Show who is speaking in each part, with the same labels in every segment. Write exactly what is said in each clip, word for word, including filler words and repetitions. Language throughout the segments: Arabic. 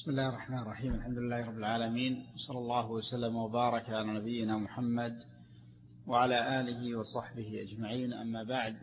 Speaker 1: بسم الله الرحمن الرحيم. الحمد لله رب العالمين، وصلى الله وسلم وبارك على نبينا محمد وعلى آله وصحبه أجمعين. أما بعد،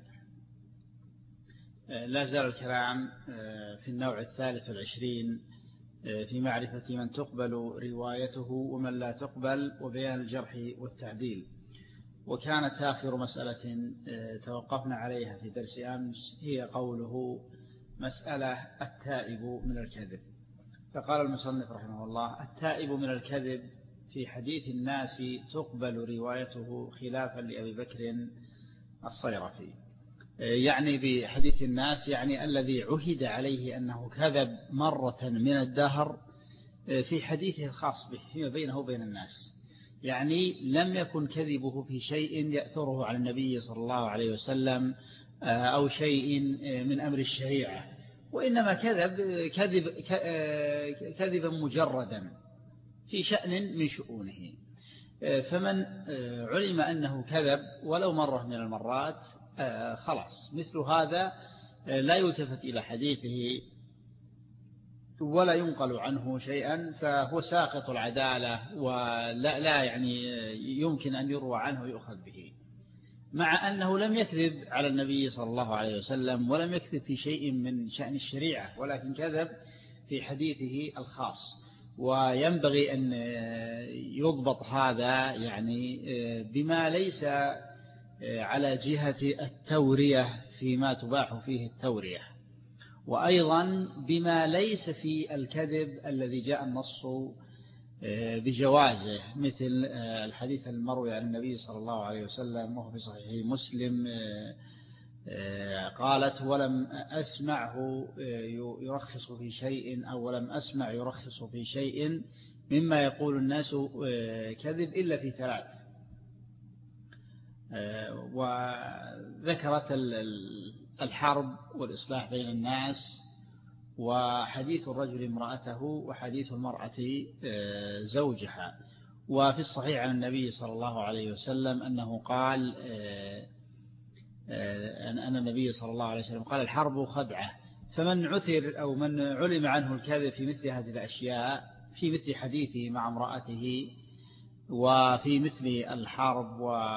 Speaker 1: لا زال الكلام في النوع الثالث والعشرين في معرفة من تقبل روايته ومن لا تقبل، وبيان الجرح والتعديل. وكانت آخر مسألة توقفنا عليها في درس أمس هي قوله مسألة التائب من الكذب. فقال المصنف رحمه الله: التائب من الكذب في حديث الناس تقبل روايته خلافا لأبي بكر الصيرفي. يعني بحديث الناس يعني الذي عهد عليه أنه كذب مرة من الدهر في حديثه الخاص به فيما بينه وبين الناس، يعني لم يكن كذبه في شيء يأثره على النبي صلى الله عليه وسلم أو شيء من أمر الشريعة، وإنما كذب كذب كذبا مجردا في شأن من شؤونه. فمن علم أنه كذب ولو مرة من المرات خلاص، مثل هذا لا يلتفت إلى حديثه ولا ينقل عنه شيئا، فهو ساقط العدالة ولا لا يعني يمكن أن يروى عنه ويؤخذ به، مع أنه لم يكذب على النبي صلى الله عليه وسلم ولم يكذب في شيء من شأن الشريعة، ولكن كذب في حديثه الخاص. وينبغي أن يضبط هذا يعني بما ليس على جهة التورية فيما تباح فيه التورية، وأيضا بما ليس في الكذب الذي جاء النص بجوازه، مثل الحديث المروي عن النبي صلى الله عليه وسلم وهو في صحيح مسلم قالت: ولم أسمعه يرخص في شيء أو ولم أسمع يرخص في شيء مما يقول الناس كذب إلا في ثلاث. وذكرت الحرب والإصلاح بين الناس، وحديث الرجل امرأته، وحديث المرأة زوجها. وفي الصحيح عن النبي صلى الله عليه وسلم أنه قال أن النبي صلى الله عليه وسلم قال: الحرب خدعة. فمن عثر أو من علم عنه الكذب في مثل هذه الأشياء، في مثل حديثه مع امرأته وفي مثل الحرب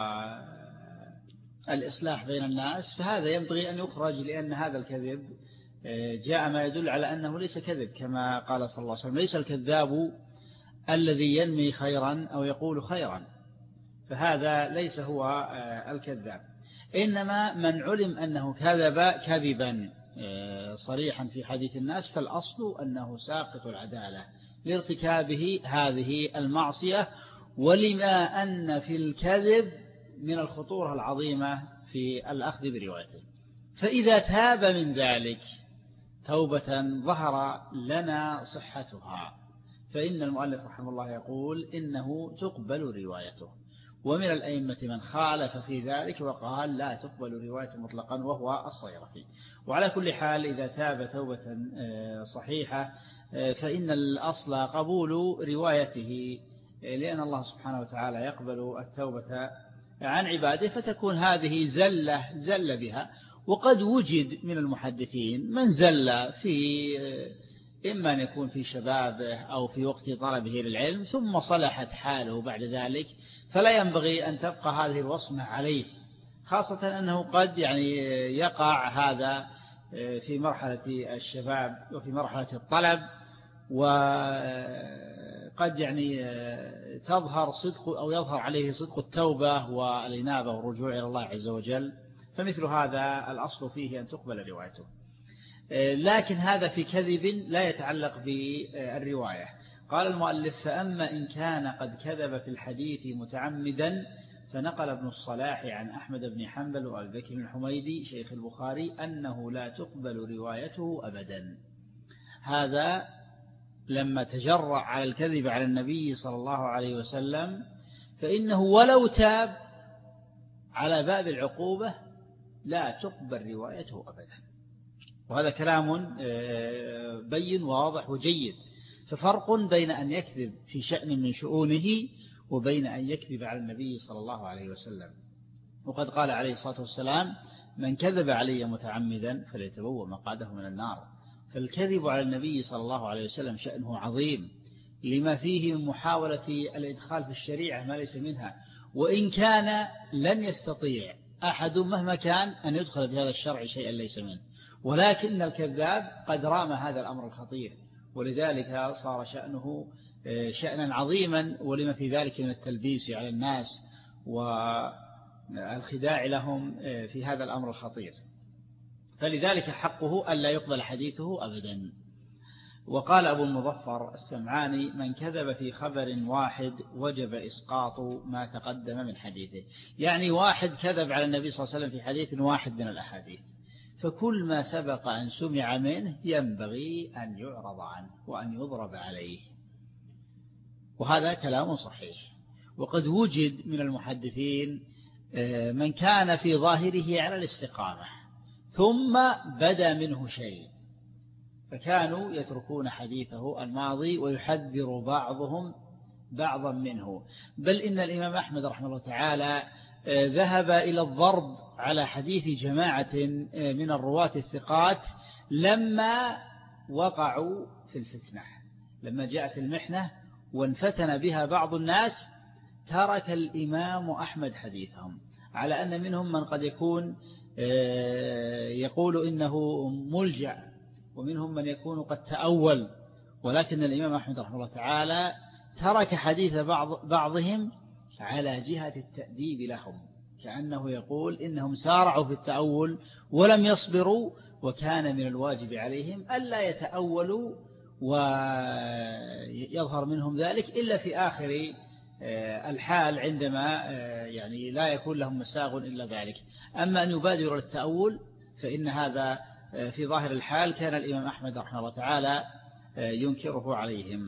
Speaker 1: والإصلاح بين الناس، فهذا ينبغي أن يخرج، لأن هذا الكذب جاء ما يدل على أنه ليس كذب، كما قال صلى الله عليه وسلم: ليس الكذاب الذي ينمي خيرا أو يقول خيرا، فهذا ليس هو الكذاب. إنما من علم أنه كذب كذبا صريحا في حديث الناس، فالأصل أنه ساقط العدالة لارتكابه هذه المعصية، ولما أن في الكذب من الخطورة العظيمة في الأخذ بروايته. فإذا تاب من ذلك توبة ظهر لنا صحتها، فإن المؤلف رحمه الله يقول إنه تقبل روايته. ومن الأئمة من خالف في ذلك وقال لا تقبل روايته مطلقا، وهو الصيرفي. وعلى كل حال إذا تاب توبة صحيحة فإن الأصل قبول روايته، لأن الله سبحانه وتعالى يقبل التوبة عن عباده، فتكون هذه زلة زل بها. وقد وجد من المحدثين من زل في إما أن يكون في شبابه أو في وقت طلبه للعلم ثم صلحت حاله بعد ذلك، فلا ينبغي أن تبقى هذه الوصمة عليه، خاصة أنه قد يعني يقع هذا في مرحلة الشباب وفي مرحلة الطلب، وقد يعني تظهر صدق أو يظهر عليه صدق التوبة والإنابة والرجوع إلى الله عز وجل، فمثل هذا الأصل فيه أن تقبل روايته. لكن هذا في كذب لا يتعلق بالرواية. قال المؤلف: فأما إن كان قد كذب في الحديث متعمدا، فنقل ابن الصلاح عن أحمد بن حنبل وأبي بكر الحميدي شيخ البخاري أنه لا تقبل روايته أبدا. هذا لما تجرأ على الكذب على النبي صلى الله عليه وسلم، فإنه ولو تاب على باب العقوبة لا تقبل روايته أبدا. وهذا كلام بين واضح وجيد. ففرق بين أن يكذب في شأن من شؤونه وبين أن يكذب على النبي صلى الله عليه وسلم. وقد قال عليه الصلاة والسلام: من كذب علي متعمدا فليتبوأ مقعده من النار. فالكذب على النبي صلى الله عليه وسلم شأنه عظيم لما فيه من محاولة الإدخال في الشريعة ما ليس منها، وإن كان لن يستطيع أحد مهما كان أن يدخل في هذا الشرع شيئا ليس منه، ولكن الكذاب قد رام هذا الأمر الخطير، ولذلك صار شأنه شأنا عظيما، ولما في ذلك من التلبيس على الناس والخداع لهم في هذا الأمر الخطير، فلذلك حقه ألا يقبل حديثه أبدا. وقال أبو المظفر السمعاني: من كذب في خبر واحد وجب إسقاط ما تقدم من حديثه، يعني واحد كذب على النبي صلى الله عليه وسلم في حديث واحد من الأحاديث، فكل ما سبق أن سمع منه ينبغي أن يعرض عنه وأن يضرب عليه، وهذا كلام صحيح. وقد وجد من المحدثين من كان في ظاهره على الاستقامة ثم بدا منه شيء، فكانوا يتركون حديثه الماضي ويحذر بعضهم بعضا منه، بل إن الإمام أحمد رحمه الله تعالى ذهب إلى الضرب على حديث جماعة من الرواة الثقات لما وقعوا في الفتنة، لما جاءت المحنة وانفتن بها بعض الناس ترك الإمام أحمد حديثهم، على أن منهم من قد يكون يقول إنه ملجأ، ومنهم من يكون قد تأول، ولكن الإمام أحمد رحمه الله تعالى ترك حديث بعض بعضهم على جهة التأديب لهم، كأنه يقول إنهم سارعوا في التأول ولم يصبروا، وكان من الواجب عليهم ألا يتأولوا ويظهر منهم ذلك إلا في آخر الحال، عندما يعني لا يكون لهم مساغ إلا ذلك. أما أن يبادروا للتأول فإن هذا في ظاهر الحال كان الإمام أحمد رحمه الله تعالى ينكره عليهم.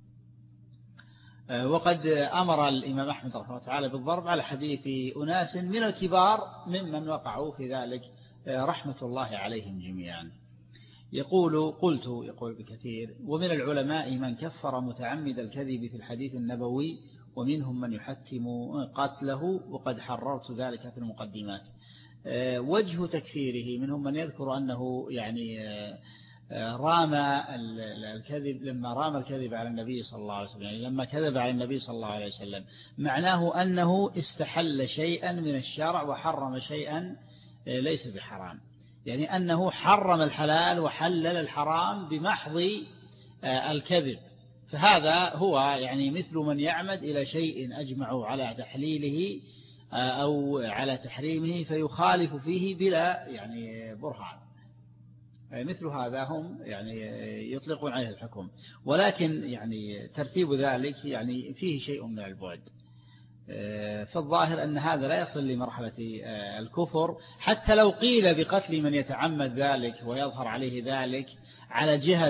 Speaker 1: وقد أمر الإمام أحمد رحمه الله تعالى بالضرب على حديث أناس من الكبار ممن وقعوا في ذلك رحمة الله عليهم جميعا. يقول قلت يقول بكثير: ومن العلماء من كفر متعمد الكذب في الحديث النبوي، ومنهم من يحتم قتله، وقد حررت ذلك في المقدمات. وجه تكفيره: منهم من يذكر أنه يعني رام الكذب، لما رام الكذب على النبي صلى الله عليه وسلم، يعني لما كذب على النبي صلى الله عليه وسلم، معناه أنه استحل شيئا من الشرع وحرم شيئا ليس بحرام، يعني أنه حرم الحلال وحلل الحرام بمحض الكذب، فهذا هو يعني مثل من يعمد إلى شيء أجمعوا على تحليله أو على تحريمه فيخالف فيه بلا يعني برهان، مثل هذا هم يعني يطلقون عليه الحكم، ولكن يعني ترتيب ذلك يعني فيه شيء من البعد، فالظاهر أن هذا لا يصل لمرحلة الكفر، حتى لو قيل بقتل من يتعمد ذلك ويظهر عليه ذلك على جهة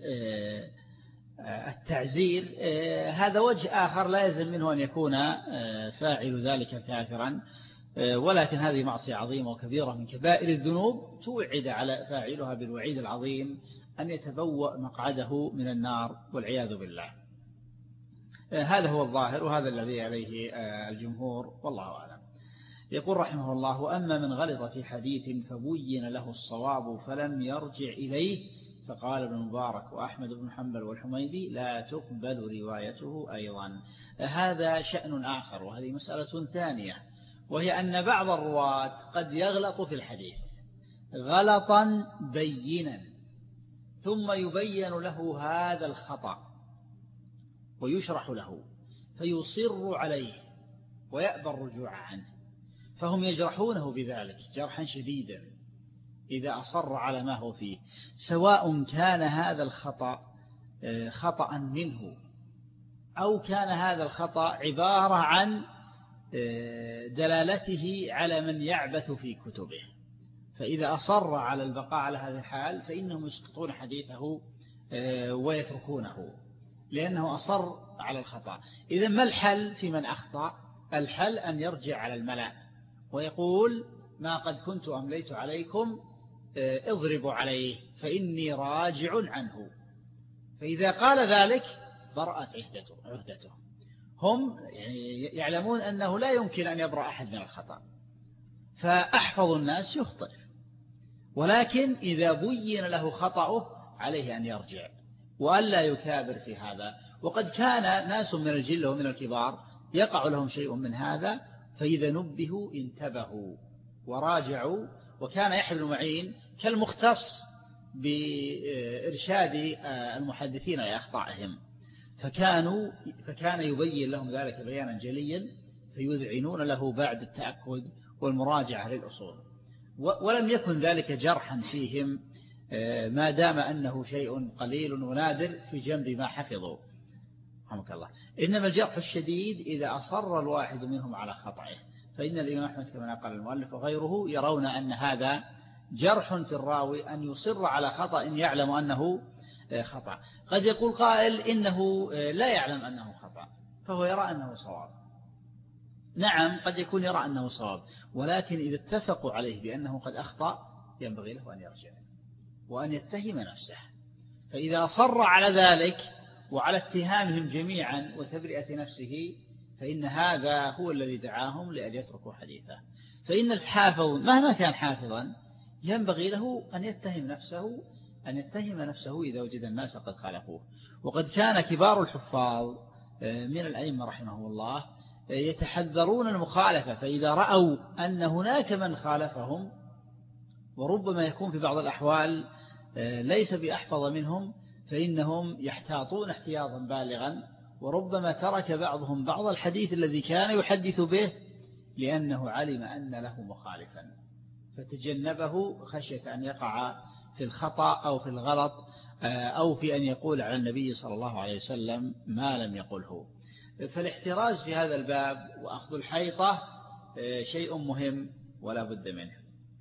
Speaker 1: التعزير، هذا وجه آخر لا يلزم منه أن يكون فاعل ذلك كافرا، ولكن هذه معصية عظيمة وكبيرة من كبائر الذنوب توعد على فاعلها بالوعيد العظيم أن يتبوأ مقعده من النار والعياذ بالله. هذا هو الظاهر وهذا الذي عليه الجمهور والله أعلم. يقول رحمه الله: وأما من غلط في حديث فبين له الصواب فلم يرجع إليه، فقال ابن مبارك وأحمد بن حنبل والحميدي: لا تقبل روايته أيضا. هذا شأن آخر، وهذه مسألة ثانية، وهي أن بعض الرواة قد يغلط في الحديث غلطا بينا، ثم يبين له هذا الخطأ ويشرح له فيصر عليه ويأبى الرجوع عنه، فهم يجرحونه بذلك جرحا شديدا إذا أصر على ما هو فيه، سواء كان هذا الخطأ خطأ منه أو كان هذا الخطأ عبارة عن دلالته على من يعبث في كتبه، فإذا أصر على البقاء على هذا الحال فإنهم يسقطون حديثه ويتركونه لأنه أصر على الخطأ. إذا ما الحل في من أخطأ؟ الحل أن يرجع على الملأ ويقول: ما قد كنت أمليت عليكم اضربوا عليه فإني راجع عنه، فإذا قال ذلك برأت عهدته. هم يعني يعلمون أنه لا يمكن أن يبرأ أحد من الخطأ، فأحفظ الناس يخطئ، ولكن إذا بين له خطأه عليه أن يرجع وألا يكابر في هذا. وقد كان ناس من الجل ومن الكبار يقع لهم شيء من هذا، فإذا نبهوا انتبهوا وراجعوا. وكان يحيى بن معين كالمختص بإرشاد المحدثين إلى أخطائهم، فكانوا فكان يبين لهم ذلك بيانا جليا، فيذعنون له بعد التأكد والمراجعة للأصول. ولم يكن ذلك جرحا فيهم ما دام أنه شيء قليل ونادر في جنب ما حفظوا رحمك الله. إنما الجرح الشديد إذا أصر الواحد منهم على خطأه، فإن الإمام أحمد كما قال المؤلف وغيره يرون أن هذا جرح في الراوي أن يصر على خطأ يعلم أنه خطأ. قد يقول قائل إنه لا يعلم أنه خطأ فهو يرى أنه صواب. نعم قد يكون يرى أنه صواب، ولكن إذا اتفقوا عليه بأنه قد أخطأ ينبغي له أن يرجع وأن يتهم نفسه. فإذا أصر على ذلك وعلى اتهامهم جميعا وتبرئة نفسه فإن هذا هو الذي دعاهم لأن يتركوا حديثه. فإن الحافظ مهما كان حافظا ينبغي له أن يتهم نفسه أن يتهم نفسه إذا وجد الناس قد خالفوه. وقد كان كبار الحفاظ من الأئمة رحمه الله يتحذرون المخالفة، فإذا رأوا أن هناك من خالفهم وربما يكون في بعض الأحوال ليس بأحفظ منهم فإنهم يحتاطون احتياطا بالغا، وربما ترك بعضهم بعض الحديث الذي كان يحدث به لأنه علم أن له مخالفا فتجنبه خشية أن يقع في الخطأ أو في الغلط أو في أن يقول على النبي صلى الله عليه وسلم ما لم يقله. فالاحتراز في هذا الباب وأخذ الحيطة شيء مهم ولا بد منه.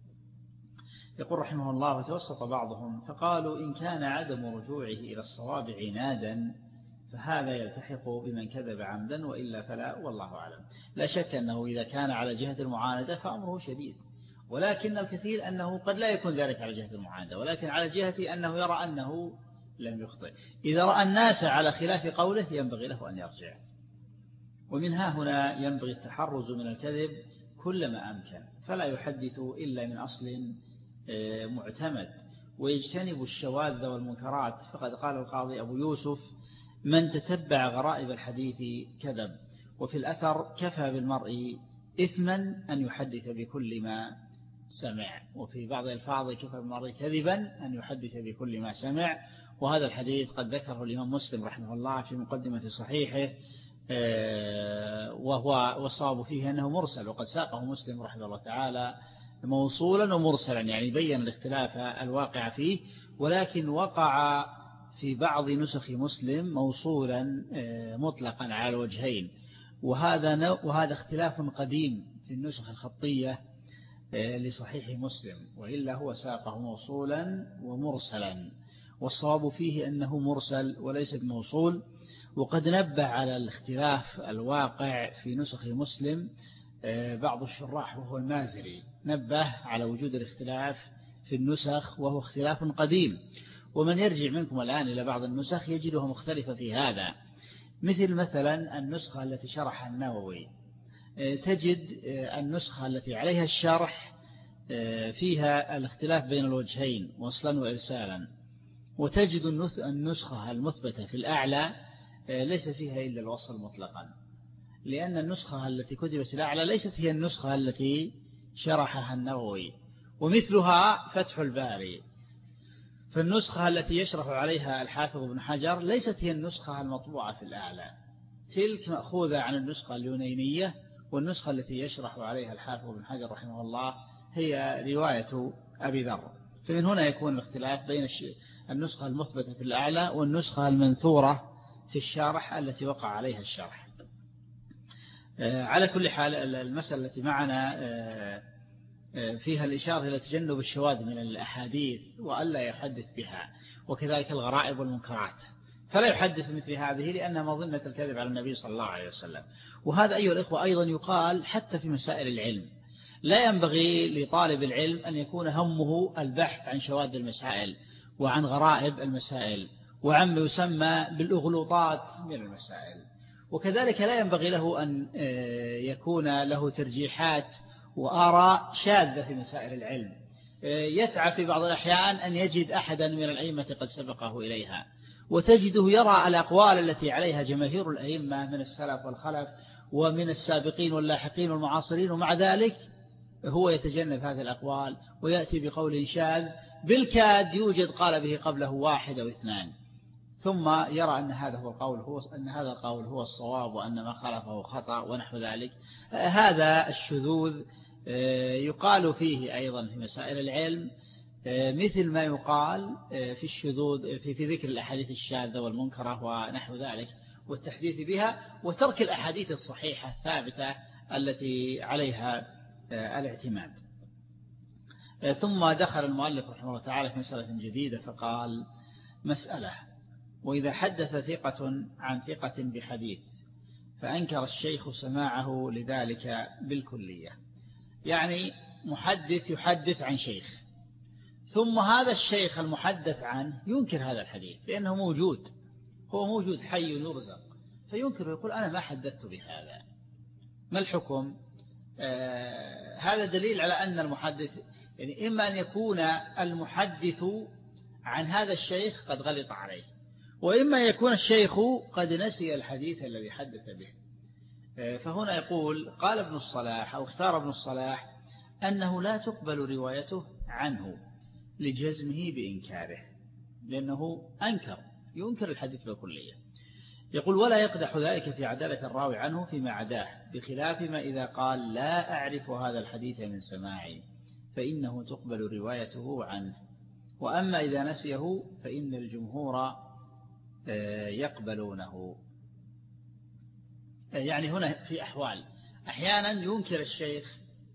Speaker 1: يقول رحمه الله وتوسط بعضهم فقالوا إن كان عدم رجوعه إلى الصواب عنادا فهذا يلتحق بمن كذب عمدا وإلا فلا، والله أعلم. لا شك أنه إذا كان على جهة المعاندة فأمره شديد، ولكن الكثير أنه قد لا يكون ذلك على جهة المعاندة، ولكن على جهة أنه يرى أنه لم يخطئ. إذا رأى الناس على خلاف قوله ينبغي له أن يرجع. ومن ها هنا ينبغي التحرز من الكذب كلما أمكن، فلا يحدث إلا من أصل معتمد ويجتنب الشواذ والمنكرات. فقد قال القاضي أبو يوسف من تتبع غرائب الحديث كذب. وفي الأثر كفى بالمرء إثما أن يحدث بكل ما سمع. وفي بعض الألفاظ كفى بالمرء كذبا أن يحدث بكل ما سمع. وهذا الحديث قد ذكره الإمام مسلم رحمه الله في مقدمة صحيحه، وهو والصواب فيه أنه مرسل، وقد ساقه مسلم رحمه الله تعالى موصولا ومرسلا، يعني بين الاختلاف الواقع فيه، ولكن وقع في بعض نسخ مسلم موصولا مطلقا على الوجهين، وهذا وهذا اختلاف قديم في النسخ الخطية لصحيح مسلم، وإلا هو ساقه موصولا ومرسلا، والصواب فيه أنه مرسل وليس بموصول. وقد نبه على الاختلاف الواقع في نسخ مسلم بعض الشراح وهو المازري، نبه على وجود الاختلاف في النسخ وهو اختلاف قديم. ومن يرجع منكم الآن إلى بعض النسخ يجدها مختلفة في هذا، مثل مثلا النسخة التي شرحها النووي، تجد النسخة التي عليها الشرح فيها الاختلاف بين الوجهين وصلا وإرسالا، وتجد النسخة المثبتة في الأعلى ليس فيها إلا الوصل مطلقا، لأن النسخة التي كتبت في الأعلى ليست هي النسخة التي شرحها النووي. ومثلها فتح الباري، فالنسخة التي يشرح عليها الحافظ ابن حجر ليست هي النسخة المطبوعة في الأعلى، تلك مأخوذة عن النسخة اليونانية، والنسخة التي يشرح عليها الحافظ ابن حجر رحمه الله هي رواية أبي ذر. فمن هنا يكون الاختلاف بين النسخة المثبتة في الأعلى والنسخة المنثورة في الشارح التي وقع عليها الشرح. على كل حال المسألة التي معنا فيها الإشارة إلى تجنب الشواذ من الأحاديث وألا يحدث بها، وكذلك الغرائب والمنكرات، فلا يحدث مثل هذه لأنها مظنة الكذب على النبي صلى الله عليه وسلم. وهذا أيها الإخوة أيضا يقال حتى في مسائل العلم. لا ينبغي لطالب العلم أن يكون همه البحث عن شواذ المسائل وعن غرائب المسائل وعن ما يسمى بالأغلوطات من المسائل، وكذلك لا ينبغي له أن يكون له ترجيحات وآراء شاذة في مسائل العلم، يتعب في بعض الأحيان أن يجد أحدا من الأئمة قد سبقه إليها، وتجده يرى الأقوال التي عليها جماهير الأئمة من السلف والخلف ومن السابقين واللاحقين والمعاصرين، ومع ذلك هو يتجنب هذه الأقوال ويأتي بقول شاذ بالكاد يوجد قال به قبله واحد أو اثنان، ثم يرى أن هذا هو القول هو أن هذا القول هو الصواب وأن ما خالفه خطأ ونحو ذلك. هذا الشذوذ يقال فيه أيضا في مسائل العلم مثل ما يقال في الشذوذ في في ذكر الأحاديث الشاذة والمنكرة ونحو ذلك والتحديث بها وترك الأحاديث الصحيحة الثابتة التي عليها الاعتماد. ثم دخل المؤلف رحمه الله تعالى في مسألة جديدة فقال: مسألة: وإذا حدث ثقة عن ثقة بحديث فأنكر الشيخ سماعه لذلك بالكلية، يعني محدث يحدث عن شيخ ثم هذا الشيخ المحدث عنه ينكر هذا الحديث لأنه موجود، هو موجود حي يرزق، فينكر ويقول أنا ما حدثت بهذا. ما الحكم؟ آه هذا دليل على أن المحدث يعني إما أن يكون المحدث عن هذا الشيخ قد غلط عليه، وإما يكون الشيخ قد نسي الحديث الذي حدث به. آه فهنا يقول قال ابن الصلاح أو اختار ابن الصلاح أنه لا تقبل روايته عنه لجزمه بإنكاره، لأنه أنكر ينكر الحديث بالكلية. يقول: ولا يقدح ذلك في عدالة الراوي عنه فيما عداه، بخلاف ما إذا قال لا أعرف هذا الحديث من سماعي فإنه تقبل روايته عنه، وأما إذا نسيه فإن الجمهور يقبلونه. يعني هنا في أحوال أحيانا ينكر الشيخ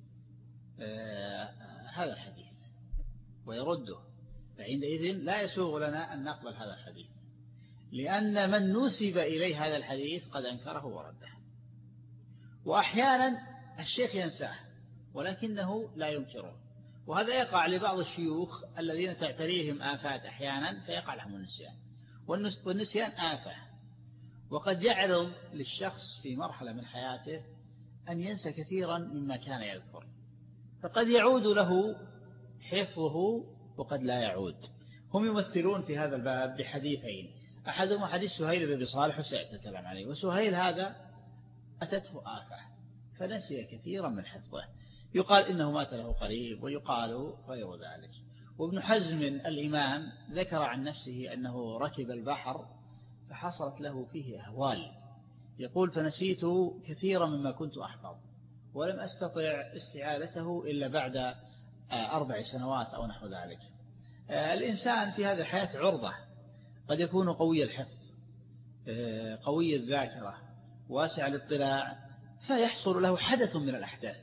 Speaker 1: هذا الحديث ويرده، فعندئذ لا يسوغ لنا أن نقبل هذا الحديث، لأن من نسب إليه هذا الحديث قد أنكره ورده. وأحيانا الشيخ ينساه ولكنه لا ينكره، وهذا يقع لبعض الشيوخ الذين تعتريهم آفات أحيانا فيقع لهم النسيان، والنسيان آفة، وقد يعرض للشخص في مرحلة من حياته أن ينسى كثيرا مما كان يذكر، فقد يعود له حفظه وقد لا يعود. هم يمثلون في هذا الباب بحديثين، أحدهما حديث سهيل بن صالح وسيأتي الكلام عليه، وسهيل هذا أتته آفة فنسي كثيرا من حفظه، يقال إنه مات له قريب ويقال غير ذلك. وابن حزم الإمام ذكر عن نفسه أنه ركب البحر فحصلت له فيه أهوال، يقول: فنسيت كثيرا مما كنت أحفظ ولم أستطع استعادته إلا بعد أربع سنوات أو نحو ذلك. الإنسان في هذه الحياة عرضة، قد يكون قوي الحفظ قوي الذاكرة واسع الاطلاع، فيحصل له حدث من الأحداث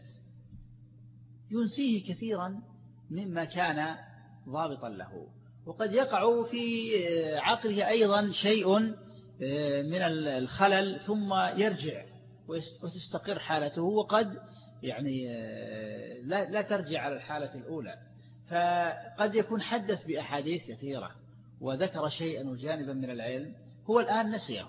Speaker 1: ينسيه كثيرا مما كان ضابطا له، وقد يقع في عقله أيضا شيء من الخلل ثم يرجع وتستقر حالته، وقد يعني لا, لا ترجع على الحالة الأولى. فقد يكون حدث بأحاديث كثيرة وذكر شيئا وجانبا من العلم هو الآن نسيه،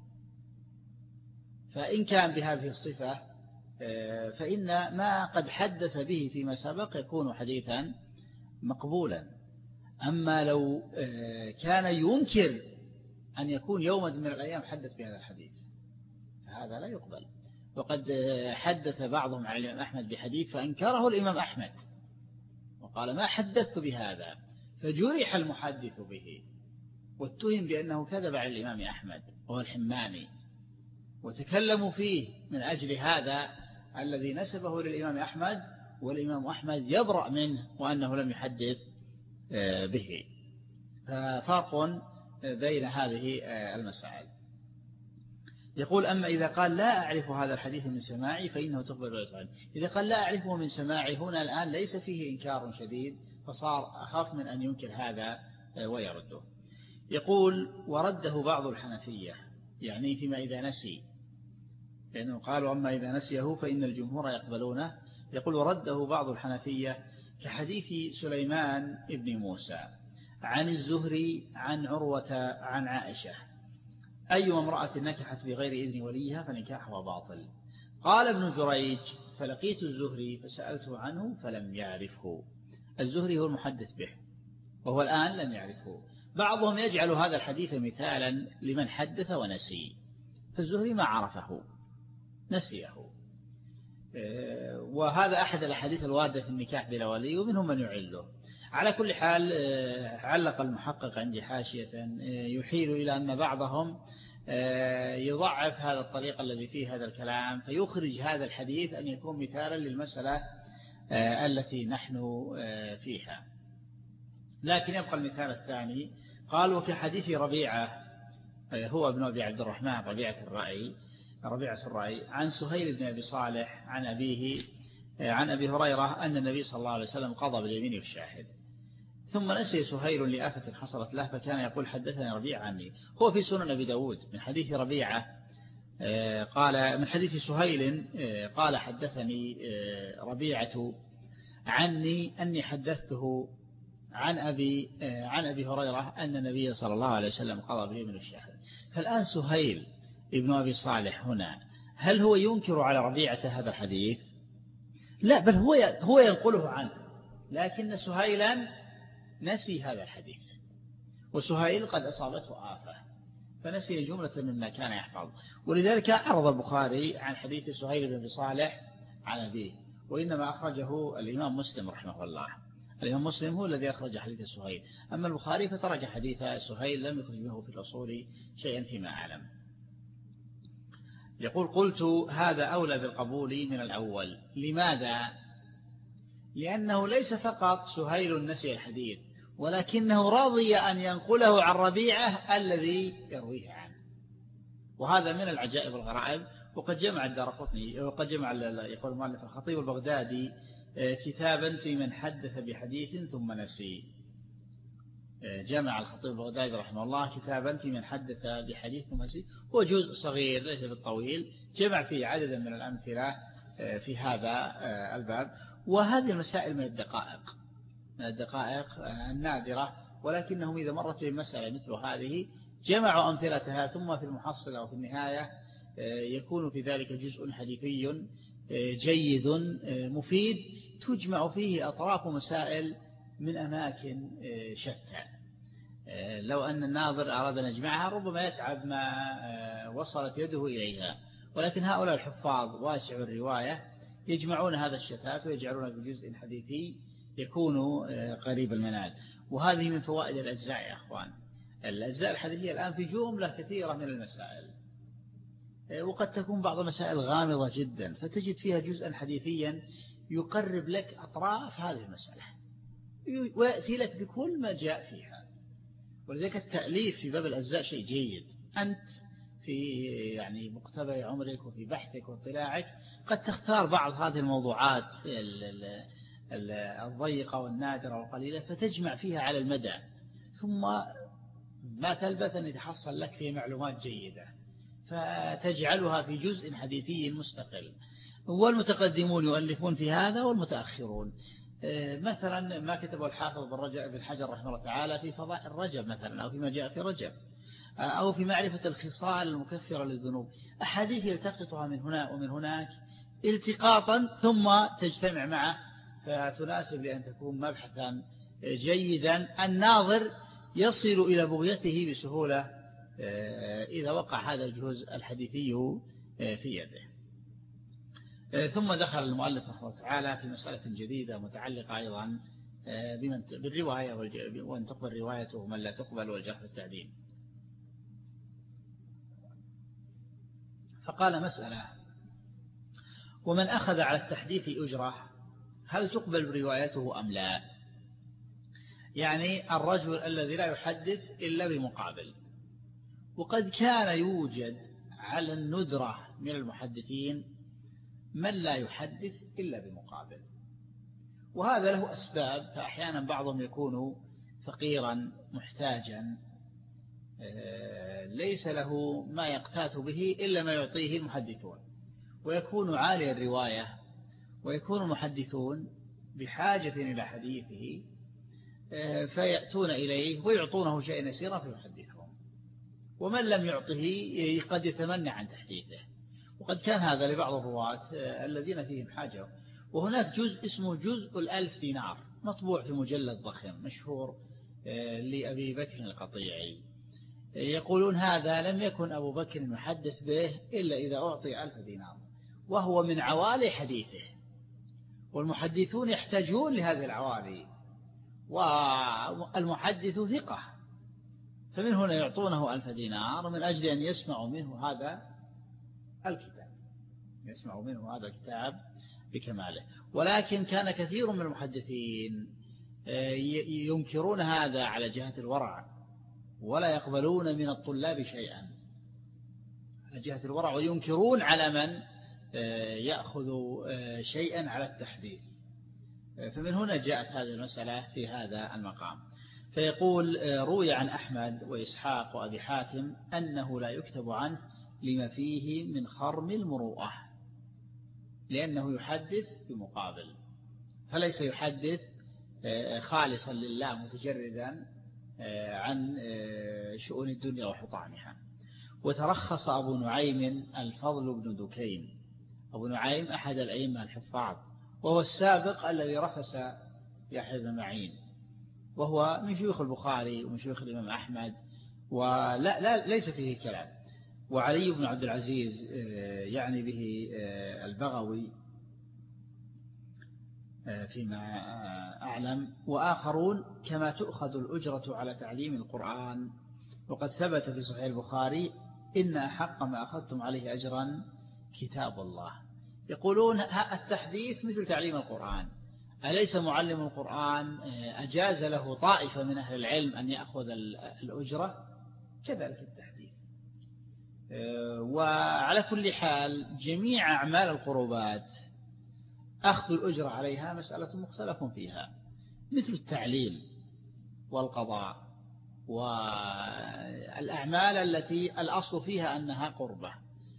Speaker 1: فإن كان بهذه الصفة فإن ما قد حدث به فيما سبق يكون حديثا مقبولا. أما لو كان ينكر أن يكون يوما من الأيام حدث بهذا الحديث فهذا لا يقبل. وقد حدث بعضهم عن الإمام أحمد بحديث فأنكره الإمام أحمد وقال: ما حدثت بهذا، فجرح المحدث به واتهم بأنه كذب على الإمام أحمد وهو الحماني، وتكلموا فيه من أجل هذا الذي نسبه للإمام أحمد، والإمام أحمد يبرأ منه وأنه لم يحدث به. ففرق بين هذه المسائل. يقول: أما إذا قال لا أعرف هذا الحديث من سماعي فإنه تقبل روايته. إذا قال لا أعرفه من سماعي هنا الآن ليس فيه إنكار شديد، فصار أخاف من أن ينكر هذا ويرده. يقول: ورده بعض الحنفية، يعني فيما إذا نسي، لأنه قالوا أما إذا نسيه فإن الجمهور يقبلونه. يقول: ورده بعض الحنفية كحديث سليمان ابن موسى عن الزهري عن عروة عن عائشة: أي امرأة نكحت بغير إذن وليها فنكاحها باطل. قال ابن جريج: فلقيت الزهري فسألته عنه فلم يعرفه، الزهري هو المحدث به، وهو الآن لم يعرفه. بعضهم يجعل هذا الحديث مثالا لمن حدث ونسي، فالزهري ما عرفه نسيه. وهذا أحد الأحاديث الواردة في النكاح بلا ولي، ومنهم من يعله. على كل حال علق المحقق عندي حاشية يحيل إلى أن بعضهم يضعف هذا الطريق الذي فيه هذا الكلام، فيخرج هذا الحديث أن يكون مثالا للمسألة التي نحن فيها. لكن يبقى المثال الثاني. قال: وكحديث ربيعة، هو ابن أبي عبد الرحمن ربيعة الرأي ربيعة الرأي عن سهيل بن أبي صالح عن أبيه عن أبي هريرة أن النبي صلى الله عليه وسلم قضى باليمين والشاهد، ثم نسي سهيل لآفة حصلت له فكان يقول: حدثني ربيعة عني. هو في سنن أبي داود من حديث ربيعة قال من حديث سهيل قال: حدثني ربيعة عني أني حدثته عن أبي عن أبي هريرة أن النبي صلى الله عليه وسلم قضى باليمين والشاهد. فالآن سهيل ابن أبي صالح هنا هل هو ينكر على ربيعة هذا الحديث؟ لا، بل هو هو ينقله عنه، لكن سهيلا نسي هذا الحديث، وسهيل قد أصابته آفة فنسي جملة مما كان يحفظ. ولذلك عرض البخاري عن حديث سهيل بن أبي صالح عن أبيه، وإنما أخرجه الإمام مسلم رحمه الله. الإمام مسلم هو الذي أخرج حديث سهيل، أما البخاري فترك حديث سهيل لم يخرج له في الأصول شيئا فيما أعلم. يقول: قلت: هذا أولى بالقبول من الأول. لماذا؟ لأنه ليس فقط سهيل نسي الحديث، ولكنه رضي أن ينقله عن ربيعة الذي يرويه عنه، وهذا من العجائب الغرائب. وقد جمع الدارقطني وقد جمع يقول المؤلف الخطيب البغدادي كتابا في من حدث بحديث ثم نسي. جمع الخطيب البغدادي رحمه الله كتابا في من حدث بحديث ثم نسي، هو جزء صغير ليس بالطويل، جمع فيه عددا من الأمثلة في هذا الباب. وهذه المسائل من الدقائق من الدقائق النادرة، ولكنهم إذا مرت بهم مسألة مثل هذه جمعوا أمثلتها، ثم في المحصلة وفي النهاية يكون في ذلك جزء حديثي جيد مفيد تجمع فيه أطراف مسائل من أماكن شتى. لو أن الناظر أراد أن يجمعها ربما يتعب ما وصلت يده إليها، ولكن هؤلاء الحفاظ واسع الرواية يجمعون هذا الشتات ويجعلونه في جزء حديثي يكون قريب المنال. وهذه من فوائد الأجزاء يا أخوان. الأجزاء الحديثية الآن في جملة كثيرة من المسائل، وقد تكون بعض المسائل غامضة جدا فتجد فيها جزءا حديثيا يقرب لك أطراف هذه المسألة ويأتي لك بكل ما جاء فيها. ولذلك التأليف في باب الأجزاء شيء جيد. أنت في يعني مقتبل عمرك وفي بحثك واطلاعك قد تختار بعض هذه الموضوعات الضيقة والنادرة والقليلة فتجمع فيها على المدى، ثم ما تلبث أن يتحصل لك فيه معلومات جيدة فتجعلها في جزء حديثي مستقل. والمتقدمون يؤلفون في هذا والمتأخرون. مثلا ما كتبه الحافظ بن حجر رحمه الله تعالى في فضائل رجب مثلا، أو فيما جاء في رجب، أو في معرفة الخصال المكفرة للذنوب، أحاديث يلتقطها من هنا ومن هناك التقاطا ثم تجتمع معه فتناسب لأن تكون مبحثا جيدا الناظر يصل إلى بغيته بسهولة إذا وقع هذا الجزء الحديثي في يده. ثم دخل المؤلف رحمه الله تعالى في مسألة جديدة متعلقة أيضا بالرواية وأن تقبل روايته ومن لا تقبل والجرح والتعديل. فقال: مسألة: ومن أخذ على التحديث أجرة هل تقبل روايته أم لا؟ يعني الرجل الذي لا يحدث إلا بمقابل. وقد كان يوجد على الندرة من المحدثين من لا يحدث إلا بمقابل، وهذا له أسباب. فأحيانا بعضهم يكون فقيرا محتاجا ليس له ما يقتات به إلا ما يعطيه المحدثون، ويكون عالي الرواية ويكون المحدثون بحاجة إلى حديثه فيأتون إليه ويعطونه شيئا يسيرا فيحدثهم، ومن لم يعطه قد يتمنع عن تحديثه. وقد كان هذا لبعض الرواة الذين فيهم حاجة. وهناك جزء اسمه جزء الألف دينار، مطبوع في مجلد ضخم مشهور لأبي بكر القطيعي، يقولون هذا لم يكن أبو بكر يحدث به إلا إذا أعطي ألف دينار، وهو من عوالي حديثه، والمحدثون يحتاجون لهذه العوالي، والمحدث ثقة، فمن هنا يعطونه ألف دينار من أجل أن يسمعوا منه هذا الكتاب، يسمعوا منه هذا الكتاب بكماله. ولكن كان كثير من المحدثين ينكرون هذا على جهة الورع، ولا يقبلون من الطلاب شيئا على جهة الورع، وينكرون على من يأخذ شيئا على التحديث. فمن هنا جاءت هذه المسألة في هذا المقام. فيقول روي عن أحمد وإسحاق وأبي حاتم أنه لا يكتب عنه لما فيه من خرم المروءة، لأنه يحدث بمقابل، فليس يحدث خالصا لله متجردا عن شؤون الدنيا وحطامها. وترخص أبو نعيم الفضل بن دكين، أبو نعيم أحد الأئمة الحفاظ، وهو السابق الذي رخص يحيى بن معين، وهو من شيوخ البخاري ومن شيوخ الإمام أحمد، ولا لا ليس فيه كلام. وعلي بن عبد العزيز يعني به البغوي فيما أعلم، وآخرون، كما تؤخذ الأجرة على تعليم القرآن. وقد ثبت في صحيح البخاري إن أحق ما أخذتم عليه أجرا كتاب الله. يقولون التحديث مثل تعليم القرآن، أليس معلم القرآن أجاز له طائفة من أهل العلم أن يأخذ الأجرة؟ كذلك التحديث. وعلى كل حال جميع أعمال القربات أخذ الأجرة عليها مسألة مختلف فيها، مثل التعليم والقضاء والأعمال التي الأصل فيها أنها قربة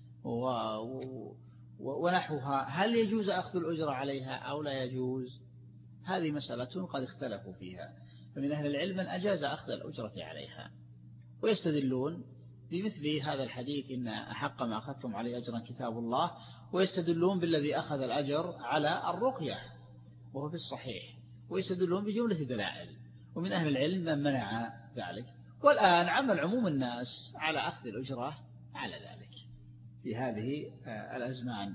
Speaker 1: ونحوها، هل يجوز أخذ الأجرة عليها أو لا يجوز؟ هذه مسألة قد اختلفوا فيها، فمن أهل العلم من أجاز أخذ الأجرة عليها، ويستدلون بمثل هذا الحديث إن أحق ما أخذتم عليه أجرا كتاب الله، ويستدلون بالذي أخذ الأجر على الرقية وهو في الصحيح، ويستدلون بجملة دلائل، ومن أهل العلم من منع ذلك. والآن عمل عموم الناس على أخذ الأجرة على ذلك في هذه الأزمان.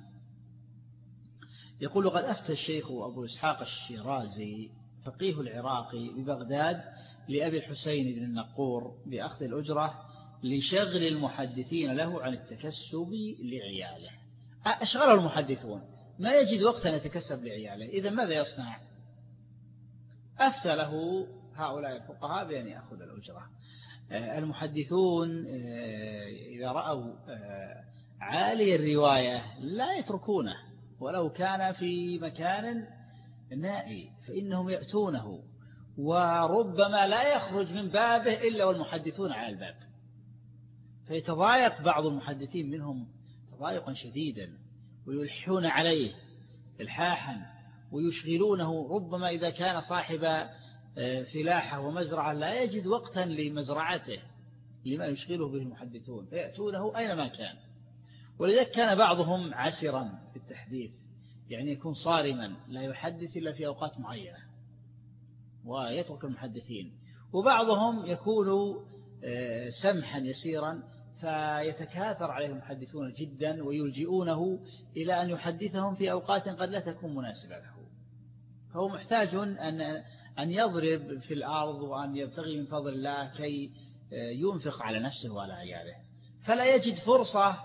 Speaker 1: يقول قد أفتى الشيخ أبو إسحاق الشيرازي فقيه العراقي ببغداد لأبي الحسين بن النقور بأخذ الأجرة لشغل المحدثين له عن التكسب لعياله. أشغله المحدثون، ما يجد وقتا يتكسب لعياله، إذا ماذا يصنع؟ أفتى له هؤلاء الفقهاء بأن يأخذ الأجرة. المحدثون إذا رأوا عالي الرواية لا يتركونه ولو كان في مكان نائي، فإنهم يأتونه، وربما لا يخرج من بابه إلا والمحدثون على الباب، فيتضايق بعض المحدثين منهم تضايقا شديدا، ويلحون عليه إلحاحا، ويشغلونه. ربما إذا كان صاحب فلاحة ومزرعة لا يجد وقتا لمزرعته لما يشغله به المحدثون، فيأتونه أينما كان. ولذلك كان بعضهم عسرا في التحديث، يعني يكون صارما لا يحدث إلا في أوقات معينة ويترك المحدثين، وبعضهم يكون سمحا يسيرا فيتكاثر عليه المحدثون جدا ويلجئونه إلى أن يحدثهم في أوقات قد لا تكون مناسبة له، فهو محتاج أن أن يضرب في الأرض وأن يبتغي من فضل الله كي ينفق على نفسه وعلى عياله، فلا يجد فرصة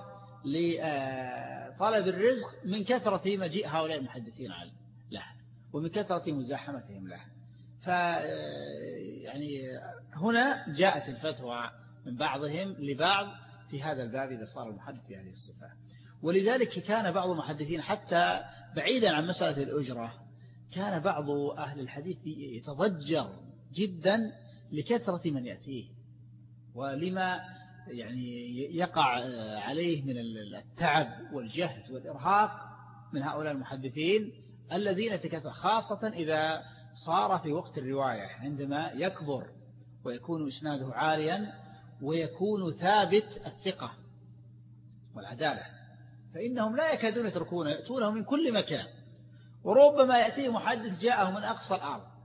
Speaker 1: لطلب الرزق من كثرة مجيء هؤلاء المحدثين له ومن كثرة مزاحمتهم له. ف يعني هنا جاءت الفتوى من بعضهم لبعض في هذا الباب إذا صار المحدث بهذه الصفة. ولذلك كان بعض المحدثين حتى بعيدا عن مسألة الأجرة، كان بعض أهل الحديث يتضجر جدا لكثرة من يأتيه ولما يعني يقع عليه من التعب والجهد والإرهاق من هؤلاء المحدثين الذين يتكاثر، خاصة إذا صار في وقت الرواية عندما يكبر ويكون إسناده عاليا ويكون ثابت الثقة والعدالة، فإنهم لا يكادون يتركون، يأتونه من كل مكان، وربما يأتيه محدث جاءه من أقصى الأرض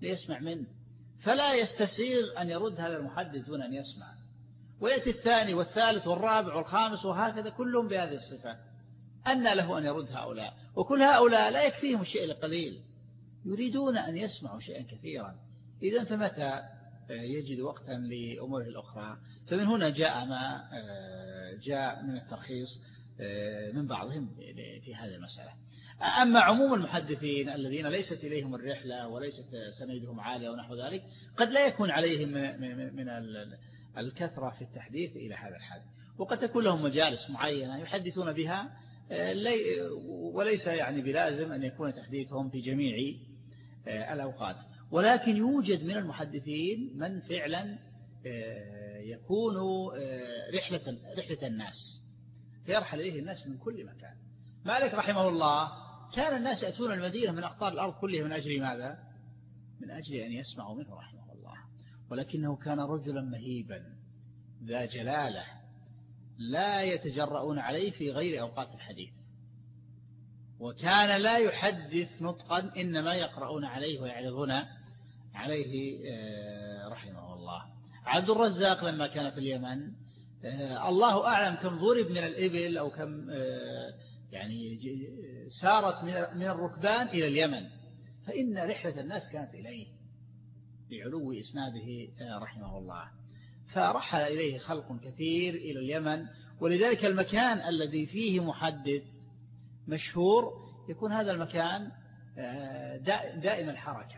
Speaker 1: ليسمع منه، فلا يستسيغ أن يرد هذا المحدث دون أن يسمع. ويأتي الثاني والثالث والرابع والخامس وهكذا كلهم بهذه الصفة، أن له أن يرد هؤلاء، وكل هؤلاء لا يكفيهم الشيء القليل، يريدون أن يسمعوا شيئا كثيرا. إذن فمتى يجد وقتا لأموره الأخرى؟ فمن هنا جاء ما جاء من الترخيص من بعضهم في هذه المسألة. أما عموم المحدثين الذين ليست إليهم الرحلة وليست سنيدهم عالية ونحو ذلك، قد لا يكون عليهم من الكثرة في التحديث إلى هذا الحد، وقد تكون لهم مجالس معينة يحدثون بها، وليس يعني بلازم أن يكون تحديثهم في جميع الأوقات. ولكن يوجد من المحدثين من فعلا يكون رحلة, رحلة الناس، فيرحل إليه الناس من كل مكان. مالك رحمه الله كان الناس يأتون المدينة من أقطار الأرض كلها من أجل ماذا؟ من أجل أن يسمعوا منه رحمه الله. ولكنه كان رجلا مهيبا ذا جلالة، لا يتجرؤون عليه في غير أوقات الحديث، وكان لا يحدث نطقا، إنما يقرؤون عليه ويعرضون عليه رحمه الله. عبد الرزاق لما كان في اليمن، الله أعلم كم ضرب من الإبل أو كم يعني سارت من الركبان إلى اليمن، فإن رحلة الناس كانت إليه بعلو إسناده رحمه الله، فرحل إليه خلق كثير إلى اليمن. ولذلك المكان الذي فيه محدث مشهور يكون هذا المكان دائم الحركة،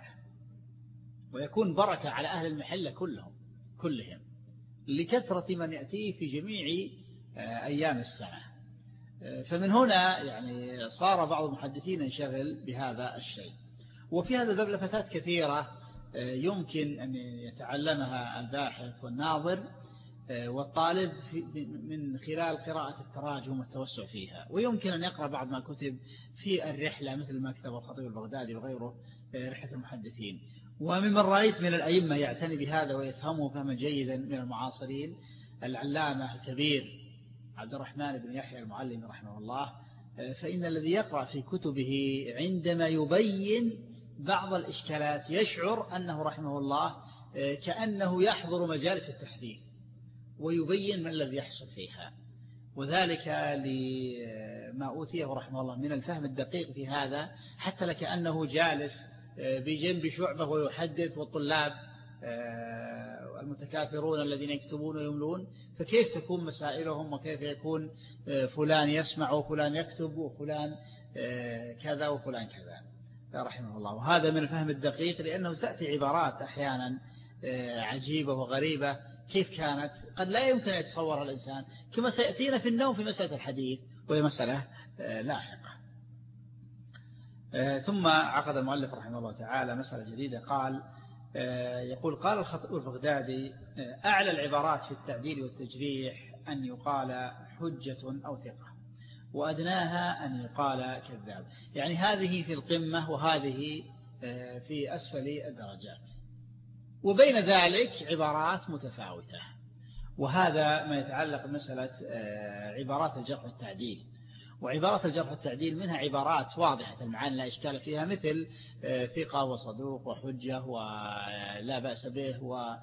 Speaker 1: ويكون بركة على أهل المحلة كلهم كلهم لكثرة من يأتيه في جميع أيام السنة. فمن هنا يعني صار بعض المحدثين ينشغل بهذا الشيء. وفي هذا الباب لفتات كثيرة يمكن أن يتعلمها الباحث والناظر والطالب من خلال قراءة التراجم والتوسع فيها، ويمكن أن يقرأ بعض ما كتب في الرحلة مثل ما كتب الخطيب البغدادي وغيره رحلة المحدثين. وممن رأيت من الأئمة يعتني بهذا ويفهمه فهما جيدا من المعاصرين العلامة الكبير عبد الرحمن بن يحيى المعلم رحمه الله، فإن الذي يقرأ في كتبه عندما يبين بعض الإشكالات يشعر أنه رحمه الله كأنه يحضر مجالس التحديث ويبين ما الذي يحصل فيها، وذلك لما أوتيه رحمه الله من الفهم الدقيق في هذا، حتى لكأنه جالس بجنب شعبة ويحدث والطلاب المتكاثرون الذين يكتبون ويملون، فكيف تكون مسائلهم وكيف يكون فلان يسمع وفلان يكتب وفلان كذا وفلان كذا رحمه الله. وهذا من الفهم الدقيق، لأنه سأتي عبارات أحيانا عجيبة وغريبة كيف كانت قد لا يمكن أن يتصورها الإنسان، كما سيأتينا في النوم في مسألة الحديث وهي مسألة لاحقة. ثم عقد المؤلف رحمه الله تعالى مسألة جديدة، قال يقول قال الخطيب البغدادي أعلى العبارات في التعديل والتجريح أن يقال حجة أو ثقة، وأدناها أن يقال كذاب. يعني هذه في القمة وهذه في أسفل الدرجات، وبين ذلك عبارات متفاوتة. وهذا ما يتعلق بمسألة عبارات الجرح والتعديل. وعبارات الجرح والتعديل منها عبارات واضحة المعاني لا إشكال فيها، مثل ثقة وصدوق وحجة ولا بأس به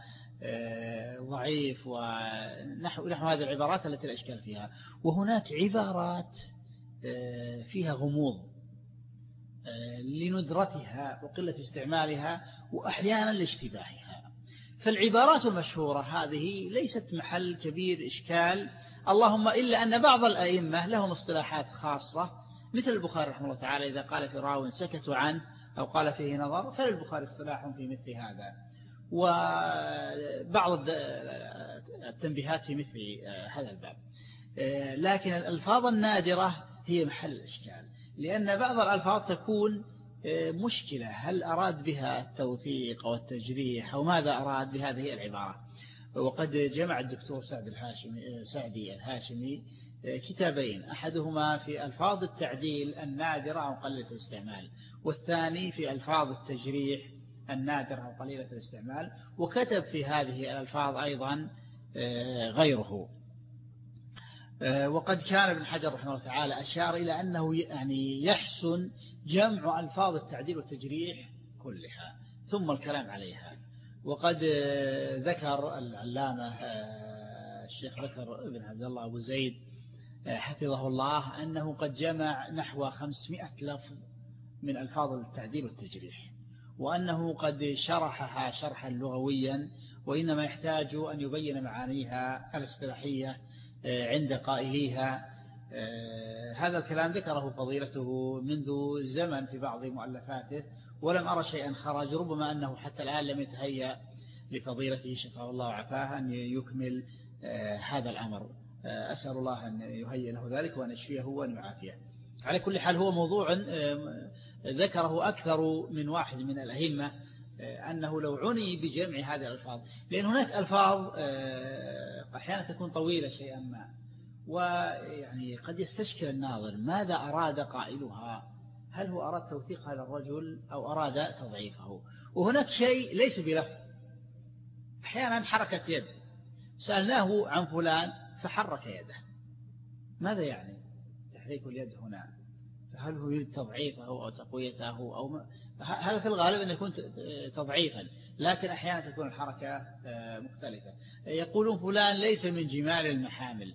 Speaker 1: وضعيف ونحو نحو هذه العبارات التي لا إشكال فيها. وهناك عبارات فيها غموض لندرتها وقلة استعمالها وأحيانا لاشتباهها. فالعبارات المشهورة هذه ليست محل كبير إشكال، اللهم إلا أن بعض الأئمة لهم اصطلاحات خاصة، مثل البخاري رحمه الله تعالى إذا قال في راو سكتوا عنه أو قال فيه نظر، فللبخاري اصطلاح في مثل هذا، وبعض التنبيهات في مثل هذا الباب. لكن الألفاظ النادرة هي محل الإشكال، لأن بعض الألفاظ تكون مشكلة، هل أراد بها التوثيق والتجريح أو ماذا أراد بهذه العبارة. وقد جمع الدكتور سعد الهاشمي سعدي الهاشمي كتابين، أحدهما في ألفاظ التعديل النادرة أو قليلة الاستعمال، والثاني في ألفاظ التجريح النادرة أو قليلة الاستعمال، وكتب في هذه الألفاظ أيضا غيره. وقد كان ابن حجر رحمه الله تعالى أشار إلى أنه يعني يحسن جمع ألفاظ التعديل والتجريح كلها، ثم الكلام عليها. وقد ذكر العلامة الشيخ بكر بن عبد الله أبو زيد حفظه الله أنه قد جمع نحو خمسمائة لفظ من ألفاظ التعديل والتجريح، وأنه قد شرحها شرحا لغويا، وإنما يحتاج أن يبين معانيها الاصطلاحية عند قائليها. هذا الكلام ذكره فضيلته منذ زمن في بعض مؤلفاته، ولم أرى شيئا خرج، ربما أنه حتى الآن لم يتهيأ لفضيلته شفاه الله وعافاه أن يكمل هذا الأمر. أسأل الله أن يهيئ له ذلك وأن يشفيه وأن يعافيه. على كل حال هو موضوع ذكره أكثر من واحد من الأئمة، أنه لو عني بجمع هذه الألفاظ، لأن هناك ألفاظ أحيانا تكون طويلة شيئا ما، ويعني قد يستشكل الناظر ماذا أراد قائلها، هل هو أراد توثيق هذا الرجل أو أراد تضعيفه. وهناك شيء ليس بلفظ، أحيانا حركة يد، سألناه عن فلان فحرك يده، ماذا يعني تحريك اليد هنا؟ فهل هو يريد تضعيفه أو تقويته أو ما؟ هذا في الغالب أن يكون تضعيفا، لكن أحيانا تكون الحركة مختلفة. يقولون فلان ليس من جمال المحامل،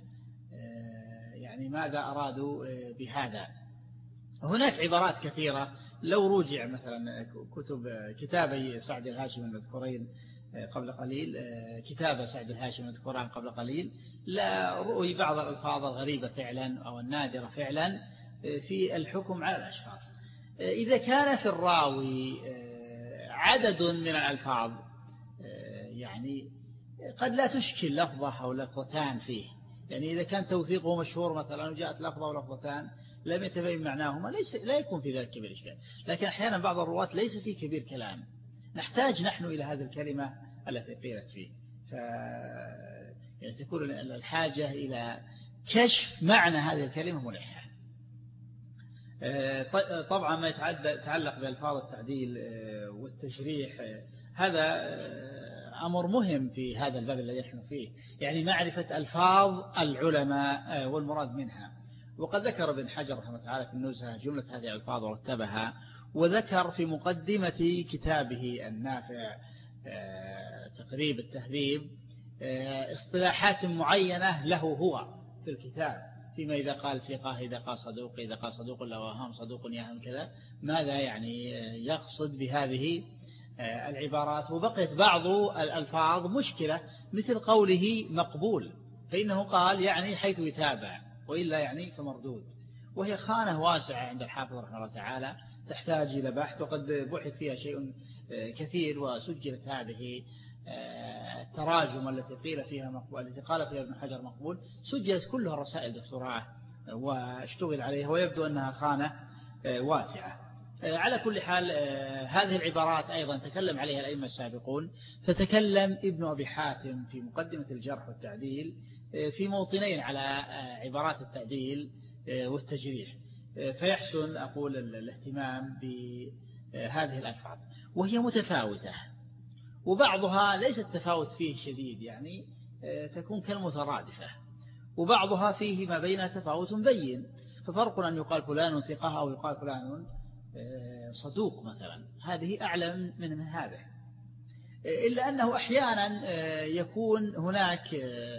Speaker 1: يعني ماذا أرادوا بهذا؟ هناك عبارات كثيرة، لو رجع مثلا كتب كتابي سعد الهاشمي المذكورين قبل قليل، كتاب سعد الهاشمي المذكوران قبل قليل، لا رؤي بعض الألفاظ الغريبة فعلا أو النادرة فعلا في الحكم على الأشخاص. إذا كان في الراوي عدد من الألفاظ يعني قد لا تشكل لفظة أو لفظتان فيه، يعني إذا كان توثيقه مشهور مثلا وجاءت لفظة ولفظتان لم يتبين معناهما ليس لا يكون في ذلك كبير إشكال. لكن أحيانا بعض الرواة ليس فيه كبير كلام، نحتاج نحن إلى هذه الكلمة التي قيلت فيه، ف يعني تكون الحاجة إلى كشف معنى هذه الكلمة ملحة. طبعا ما يتعلق بألفاظ التعديل والتشريح هذا أمر مهم في هذا الباب الذي نحن فيه، يعني معرفة ألفاظ العلماء والمراد منها. وقد ذكر ابن حجر رحمه الله تعالى في النزهة جملة هذه الألفاظ ورتبها، وذكر في مقدمة كتابه النافع تقريب التهذيب اصطلاحات معينة له هو في الكتاب، فيما إذا قال ثقة، إذا قال صدوق، إذا قال صدوق لا وهم، صدوق يهم كذا، ماذا يعني يقصد بهذه العبارات. وبقيت بعض الألفاظ مشكلة مثل قوله مقبول، فإنه قال يعني حيث يتابع، وإلا يعني فمردود، وهي خانة واسعة عند الحافظ رحمه الله تعالى تحتاج إلى بحث، وقد بحث فيها شيء كثير، وسجلت هذه التراجم التي قيل فيها مقبول، التي قال فيها ابن حجر مقبول، سجلت كلها رسائل دكتوراه واشتغل عليها، ويبدو أنها خانة واسعة. على كل حال هذه العبارات أيضا تكلم عليها الأئمة السابقون، فتكلم ابن أبي حاتم في مقدمة الجرح والتعديل في موطنين على عبارات التعديل والتجريح، فيحسن أقول الاهتمام بهذه الألفاظ، وهي متفاوتة، وبعضها ليس التفاوت فيه شديد، يعني تكون كالمترادفة، وبعضها فيه ما بينها تفاوت بين، ففرق أن يقال فلان ثقة أو يقال فلان صدوق مثلا، هذه أعلى من هذا، إلا أنه أحيانا يكون هناك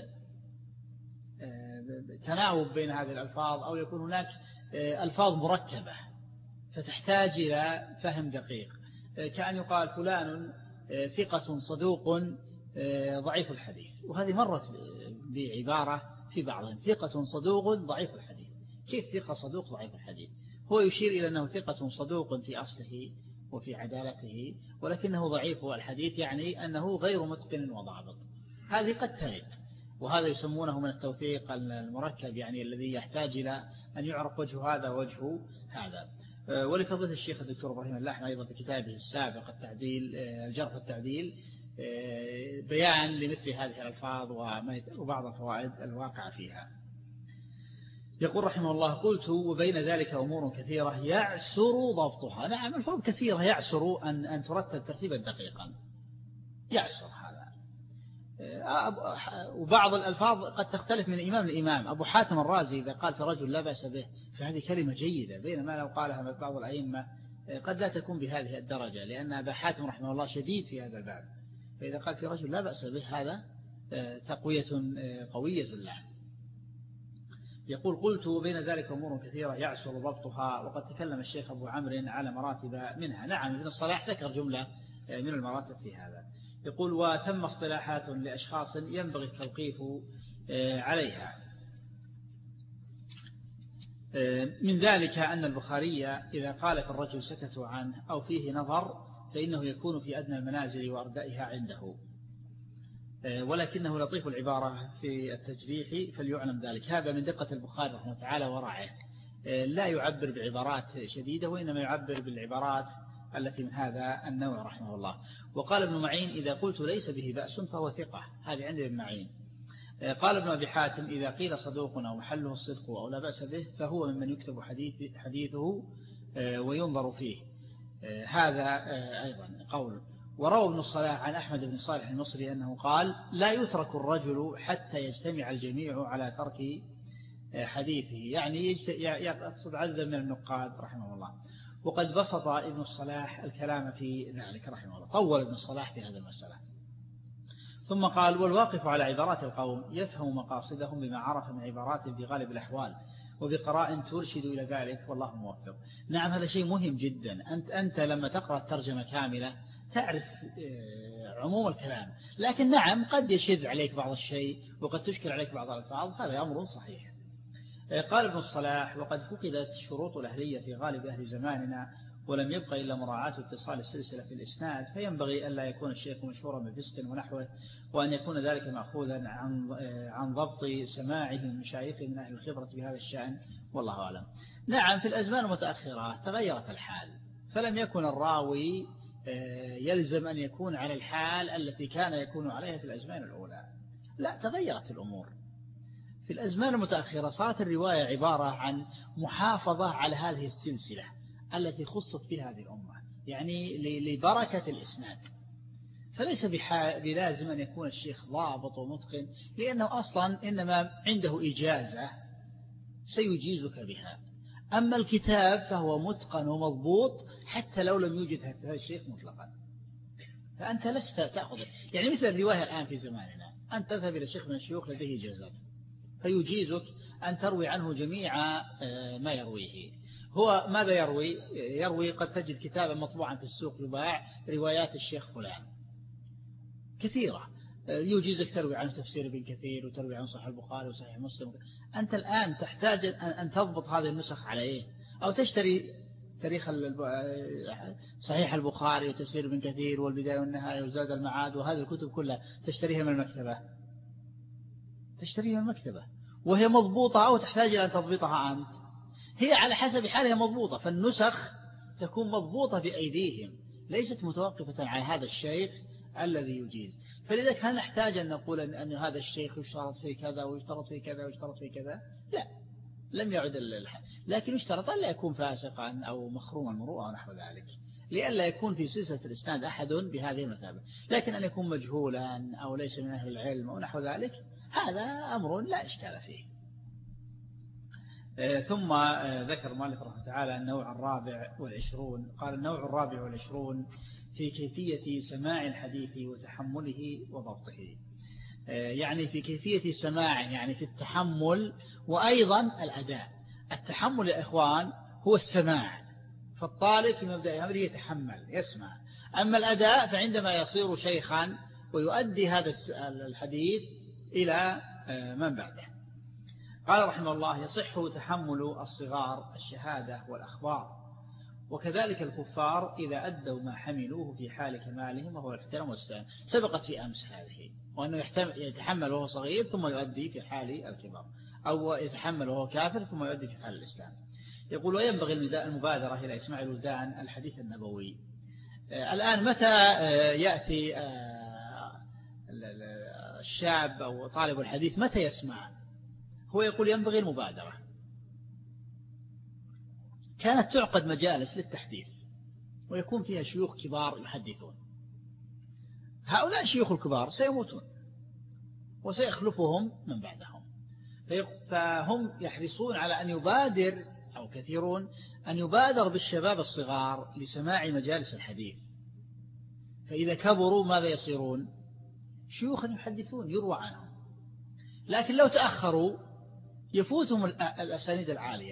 Speaker 1: تناوب بين هذه الألفاظ، أو يكون هناك ألفاظ مركبة فتحتاج إلى فهم دقيق، كأن يقال فلان ثقة صدوق ضعيف الحديث، وهذه مرت بعبارة في بعضهم ثقة صدوق ضعيف الحديث. كيف ثقة صدوق ضعيف الحديث؟ هو يشير إلى أنه ثقة صدوق في أصله وفي عدالته، ولكنه ضعيف الحديث، يعني أنه غير متقن وضابط. هذه قد ترد، وهذا يسمونه من التوثيق المركب، يعني الذي يحتاج إلى أن يعرف وجه هذا ووجه هذا. ولفضيلة الشيخ الدكتور إبراهيم اللحم أيضا في كتابه السابق التعديل الجرح والتعديل بيان لمثل هذه الألفاظ وبعض الفوائد الواقعة فيها. يقول رحمه الله: قلت وبين ذلك أمور كثيرة يعسر ضبطها. نعم، الفاظ كثيرة يعسر أن أن ترتب ترتيبا دقيقا، يعسر هذا. وبعض الألفاظ قد تختلف من إمام لإمام. أبو حاتم الرازي إذا قال في رجل لا بأس به فهذه كلمة جيدة، بينما لو قالها بعض الأئمة قد لا تكون بهذه الدرجة، لأن أبا حاتم رحمه الله شديد في هذا الباب، فإذا قال في رجل لا بأس به هذا تقوية قوية له. يقول قلت بين ذلك أمور كثيرة يعسر ضبطها، وقد تكلم الشيخ أبو عمرو على مراتب منها. نعم، ابن الصلاح ذكر جملة من المراتب في هذا. يقول وثم اصطلاحات لأشخاص ينبغي التوقيف عليها. من ذلك أن البخاري إذا قال في الرجل سكتوا عنه أو فيه نظر فإنه يكون في أدنى المنازل وأردائها عنده، ولكنه لطيف العبارة في التجريح فليعلم ذلك. هذا من دقة البخاري رحمه تعالى ورعاه، لا يعبر بعبارات شديدة، وإنما يعبر بالعبارات التي من هذا النوع رحمه الله. وقال ابن معين إذا قلت ليس به بأس فهو ثقة، هذه عند ابن معين. قال ابن أبي حاتم إذا قيل صدوق أو محله الصدق أو لا بأس به فهو ممن يكتب حديث حديثه وينظر فيه. هذا أيضا قول. وروى ابن الصلاح عن أحمد بن صالح المصري أنه قال لا يترك الرجل حتى يجتمع الجميع على ترك حديثه، يعني يقصد عددا من النقاد رحمه الله. وقد بسط ابن الصلاح الكلام في ذلك رحمه الله، طول ابن الصلاح في هذا المسألة. ثم قال والواقف على عبارات القوم يفهم مقاصدهم بما عرف من عبارات في غالب الأحوال وبقراء ترشد إلى ذلك والله موفق. نعم، هذا شيء مهم جدا. أنت, أنت لما تقرأ الترجمة كاملة تعرف عموم الكلام، لكن نعم قد يشذ عليك بعض الشيء وقد تشكل عليك بعض الألفاظ، هذا أمر صحيح. قال ابن الصلاح وقد فقدت شروط الأهلية في غالب أهل زماننا ولم يبقى إلا مراعاة اتصال السلسلة في الإسناد، فينبغي ألا يكون الشيخ مشهورا بفسق ونحوه، وأن يكون ذلك مأخوذا عن عن ضبط سماعه من مشايخه من أهل الخبرة بهذا الشأن والله أعلم. نعم، في الأزمان المتأخرة تغيرت الحال، فلم يكن الراوي يلزم أن يكون على الحال التي كان يكون عليها في الأزمان الأولى، لا، تغيرت الأمور. في الأزمان المتأخرة صارت الرواية عبارة عن محافظة على هذه السلسلة التي خصت فيها هذه الأمة، يعني لبركة الإسناد، فليس بلازم أن يكون الشيخ ضابط ومتقن، لأنه أصلا إنما عنده إجازة سيجيزك بها. أما الكتاب فهو متقن ومضبوط حتى لو لم يوجد هذا الشيخ مطلقا، فأنت لست تأخذ. يعني مثل الرواية الآن في زماننا، أنت تذهب إلى شيخ من الشيوخ لديه إجازات فيجيزك أن تروي عنه جميع ما يرويه. هو ماذا يروي؟ يروي قد تجد كتابا مطبوعا في السوق يباع روايات الشيخ فلان كثيرة، يجيزك تروي عن تفسير ابن كثير وتروي عن صحيح البخاري وصحيح مسلم. أنت الآن تحتاج أن تضبط هذه النسخ على إيه؟ أو تشتري تاريخ صحيح البخاري وتفسير ابن كثير والبداية والنهاية وزاد المعاد وهذه الكتب كلها تشتريها من المكتبة تشتريها من المكتبة وهي مضبوطة، أو تحتاج إلى أن تضبطها أنت؟ هي على حسب حالها مضبوطة، فالنسخ تكون مضبوطة بأيديهم، ليست متوقفة على هذا الشيخ الذي يجيز. فلذلك هل نحتاج أن نقول أن, أن هذا الشيخ يشترط فيه كذا ويشترط فيه كذا ويشترط فيه كذا؟ لا، لم يعد الحال، لكن يشترط أن لا يكون فاسقا أو مخروم المروءة ونحو ذلك، لئلا يكون في سلسلة الإسناد أحد بهذه المثابة. لكن أن يكون مجهولا أو ليس من أهل العلم أو نحو ذلك هذا أمر لا إشكال فيه. ثم ذكر مالك رحمه تعالى النوع الرابع والعشرون. قال النوع الرابع والعشرون في كيفية سماع الحديث وتحمله وضبطه، يعني في كيفية سماعه، يعني في التحمل وأيضا الأداء. التحمل يا إخوان هو السماع، فالطالب في مبدأ أمره يتحمل يسمع. أما الأداء فعندما يصير شيخا ويؤدي هذا الحديث إلى من بعده. قال رحمه الله يصح تحمل الصغار الشهادة والأخبار، وكذلك الكفار إذا أدوا ما حملوه في حال كمالهم وهو الاحترام والسلام. سبقت في أمس هذه، وأنه يتحمل وهو صغير ثم يؤدي في حال الكبار، أو يتحمل وهو كافر ثم يؤدي في حال الإسلام. يقول وينبغي المبادرة إلى إسماع الولدان الحديث النبوي. الآن متى يأتي الشاب أو طالب الحديث متى يسمع؟ هو يقول ينبغي المبادرة. كانت تعقد مجالس للتحديث ويكون فيها شيوخ كبار يحدثون. هؤلاء الشيوخ الكبار سيموتون وسيخلفهم من بعدهم، فهم يحرصون على أن يبادر أو كثيرون أن يبادر بالشباب الصغار لسماع مجالس الحديث، فإذا كبروا ماذا يصيرون؟ شيوخا يحدثون يروى عنهم، لكن لو تأخروا يفوتهم الأسانيد العالية.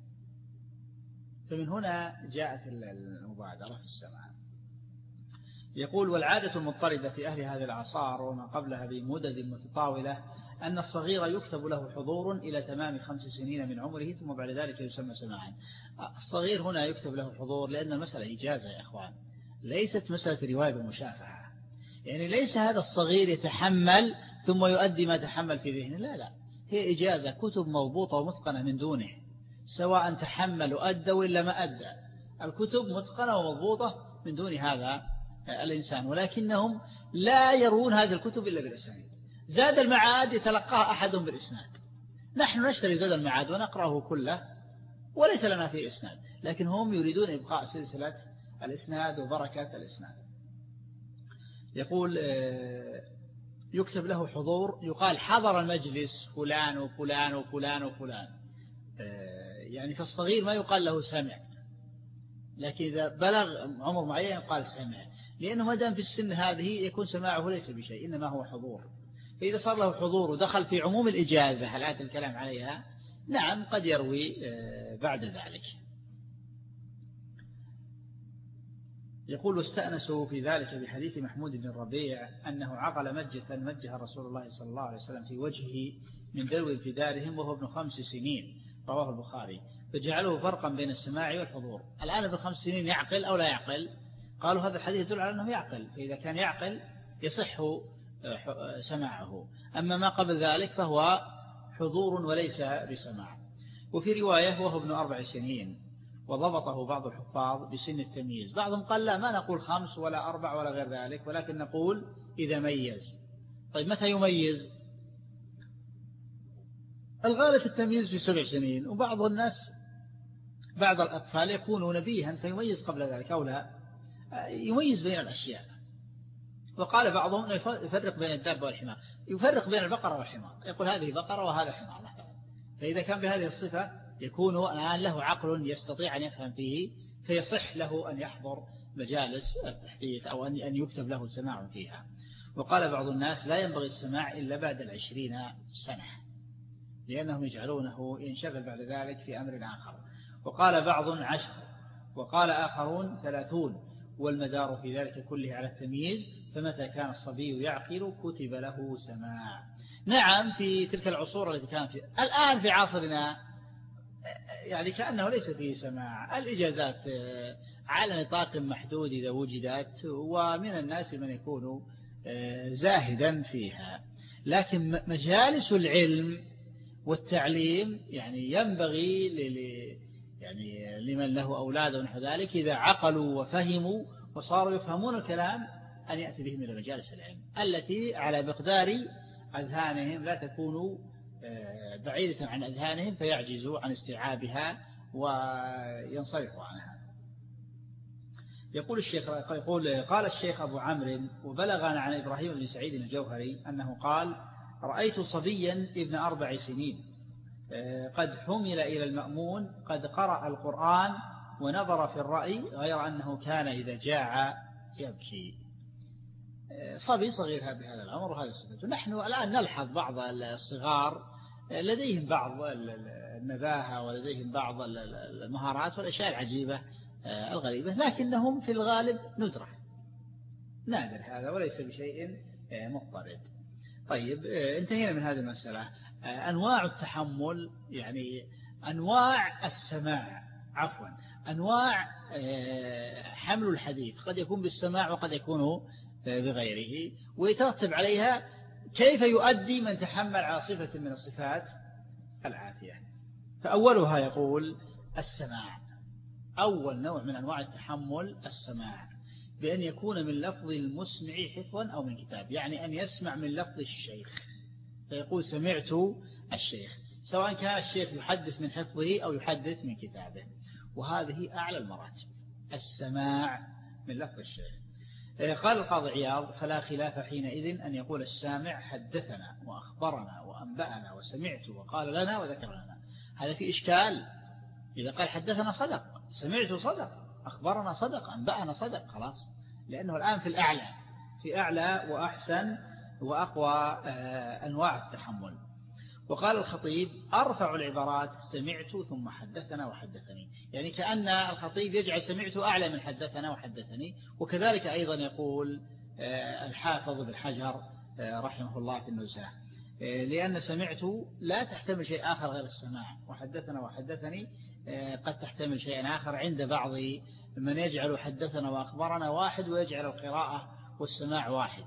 Speaker 1: فمن هنا جاءت المبادرة في السماع. يقول: والعادة المضطردة في أهل هذه الأعصار وما قبلها بمدد متطاولة أن الصغير يكتب له حضور إلى تمام خمس سنين من عمره ثم بعد ذلك يسمى سماعا. الصغير هنا يكتب له حضور لأن المسألة إجازة يا أخوان، ليست مسألة رواية بالمشافهة. يعني ليس هذا الصغير يتحمل ثم يؤدي ما تحمل في ذهنه، لا لا، هي إجازة، كتب مضبوطة ومتقنة من دونه، سواء تحمل وأدى وإلا ما أدى، الكتب متقنة ومضبوطة من دون هذا الإنسان، ولكنهم لا يرون هذه الكتب إلا بالإسناد. زاد المعاد يتلقاها أحدهم بالإسناد، نحن نشتري زاد المعاد ونقرأه كله وليس لنا فيه إسناد، لكن هم يريدون إبقاء سلسلة الإسناد وبركة الإسناد. يقول: يكتب له حضور، يقال حضر المجلس فلان وفلان وفلان وفلان، يعني فالصغير ما يقال له سمع، لكن إذا بلغ عمر معين يقال سمع، لأنه ما دام في السن هذه يكون سماعه ليس بشيء، إنما هو حضور. فإذا صار له حضور ودخل في عموم الإجازة الآن الكلام عليها، نعم قد يروي بعد ذلك. يقول: واستأنسوا في ذلك بحديث محمود بن الربيع أنه عقل مجة مجها رسول الله صلى الله عليه وسلم في وجهه من دلو في دارهم وهو ابن خمس سنين، رواه البخاري، فجعله فرقا بين السماع والحضور. الآن ابن خمس سنين يعقل أو لا يعقل؟ قالوا هذا الحديث يدل على أنه يعقل، فإذا كان يعقل يصح سماعه، أما ما قبل ذلك فهو حضور وليس بسماع. وفي رواية وهو ابن أربع سنين، وضبطه بعض الحفاظ بسن التمييز. بعضهم قال لا، ما نقول خمس ولا أربع ولا غير ذلك، ولكن نقول إذا ميز. طيب متى يميز؟ الغالب في التمييز في سبع سنين، وبعض الناس بعض الأطفال يكونوا نبيها فيميز قبل ذلك أو لا، يميز بين الأشياء. وقال بعضهم يفرق بين الدابة والحمار، يفرق بين البقرة والحمار، يقول هذه بقرة وهذا حمار مثلا. فإذا كان بهذه الصفة يكون الآن له عقل يستطيع أن يفهم فيه، فيصح له أن يحضر مجالس التحديث أو أن يكتب له سماع فيها. وقال بعض الناس لا ينبغي السماع إلا بعد العشرين سنة، لأنهم يجعلونه ينشغل بعد ذلك في أمر آخر. وقال بعض عشر، وقال آخرون ثلاثون، والمدار في ذلك كله على التمييز، فمتى كان الصبي يعقل كتب له سماع. نعم في تلك العصور التي كانت فيها، الآن في عصرنا يعني كأنه ليس فيه سماع، الإجازات على نطاق محدود إذا وجدت، ومن الناس من يكون زاهدا فيها، لكن مجالس العلم والتعليم يعني ينبغي يعني لمن له أولاد ونحو ذلك إذا عقلوا وفهموا وصاروا يفهمون الكلام أن يأتي بهم إلى مجالس العلم التي على مقدار أذهانهم، لا تكونوا بعيدة عن أذهانهم فيعجزوا عن استيعابها وينصرفوا عنها. يقول الشيخ يقول قال الشيخ أبو عمرو: وبلغنا عن إبراهيم بن سعيد الجوهري أنه قال: رأيت صبيا ابن أربع سنين قد حمل إلى المأمون قد قرأ القرآن ونظر في الرأي، غير أنه كان إذا جاع يبكي. صبي صغير بهذا العمر وهذا الصفة. نحن الآن نلحظ بعض الصغار لديهم بعض النباهة ولديهم بعض المهارات والأشياء العجيبة الغريبة، لكنهم في الغالب ندرة، نادر هذا وليس بشيء مضطرد. طيب انتهينا من هذه المسألة. أنواع التحمل، يعني أنواع السماع، عفوا أنواع حمل الحديث، قد يكون بالسماع وقد يكون بغيره، ويترتب عليها كيف يؤدي من تحمل على صفة من الصفات الآتية. فأولها يقول السماع، أول نوع من أنواع التحمل السماع، بأن يكون من لفظ المسمع حفظا أو من كتاب، يعني أن يسمع من لفظ الشيخ، فيقول سمعت الشيخ، سواء كان الشيخ يحدث من حفظه أو يحدث من كتابه، وهذه أعلى المراتب، السماع من لفظ الشيخ. قال القاضي عياض: فلا خلاف حينئذ أن يقول السامع حدثنا وأخبرنا وأنبأنا وسمعت وقال لنا وذكر لنا. هذا في إشكال، إذا قال حدثنا صدق، سمعت صدق، أخبرنا صدق، أنبأنا صدق، خلاص، لأنه الآن في الأعلى، في أعلى وأحسن وأقوى أنواع التحمل. وقال الخطيب أرفع العبارات سمعت ثم حدثنا وحدثني، يعني كأن الخطيب يجعل سمعت أعلى من حدثنا وحدثني. وكذلك أيضا يقول الحافظ بن حجر رحمه الله في النزهة، لأن سمعت لا تحتمل شيء آخر غير السماع، وحدثنا وحدثني قد تحتمل شيء آخر عند بعض من يجعل حدثنا وأخبرنا واحد ويجعل القراءة والسماع واحد،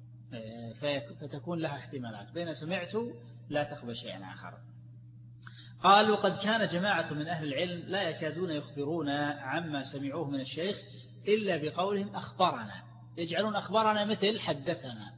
Speaker 1: فتكون لها احتمالات، بين سمعت لا تقبل شيء آخر. قال وقد كان جماعة من أهل العلم لا يكادون يخبرون عما سمعوه من الشيخ إلا بقولهم أخبرنا، يجعلون أخبرنا مثل حدثنا،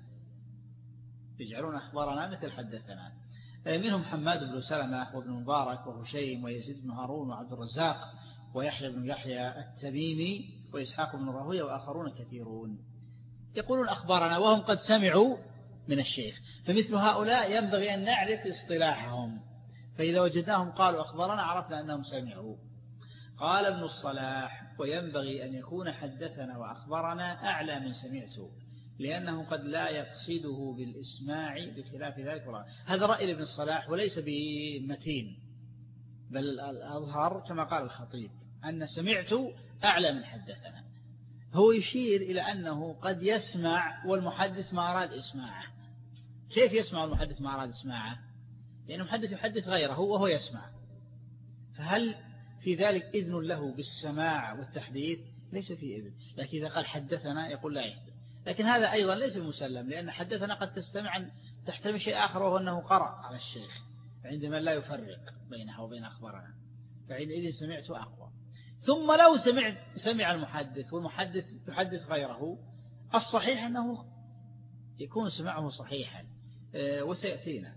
Speaker 1: يجعلون أخبرنا مثل حدثنا. منهم حماد بن سلمة وابن مبارك وهشيم ويزيد بن هارون وعبد الرزاق ويحيى بن يحيى التميمي وإسحاق بن راهويه وآخرون كثيرون يقولون أخبرنا وهم قد سمعوا من الشيخ، فمثل هؤلاء ينبغي أن نعرف اصطلاحهم، فإذا وجدناهم قالوا أخبرنا عرفنا أنهم سمعوا. قال ابن الصلاح وينبغي أن يكون حدثنا وأخبرنا أعلى من سمعت، لأنه قد لا يقصده بالإسماع بخلاف ذلك والله. هذا رأي ابن الصلاح وليس بمتين، بل الأظهر كما قال الخطيب أن سمعت أعلى من حدثنا. هو يشير إلى أنه قد يسمع والمحدث ما أراد إسماعه. كيف يسمع المحدث ما أراد إسماعه؟ لأن المحدث يحدث غيره وهو يسمع، فهل في ذلك إذن له بالسماع والتحديث؟ ليس فيه إذن. لكن إذا قال حدثنا يقول لا يحدث، لكن هذا أيضا ليس مسلم، لأن حدثنا قد تستمع تحتمل شيء آخر وهو أنه قرأ على الشيخ عندما لا يفرق بينها وبين أخبارنا، فعندئذ سمعت أقوى. ثم لو سمع سمع المحدث والمحدث يحدث غيره، الصحيح أنه يكون سمعه صحيحا، وسيأتينا.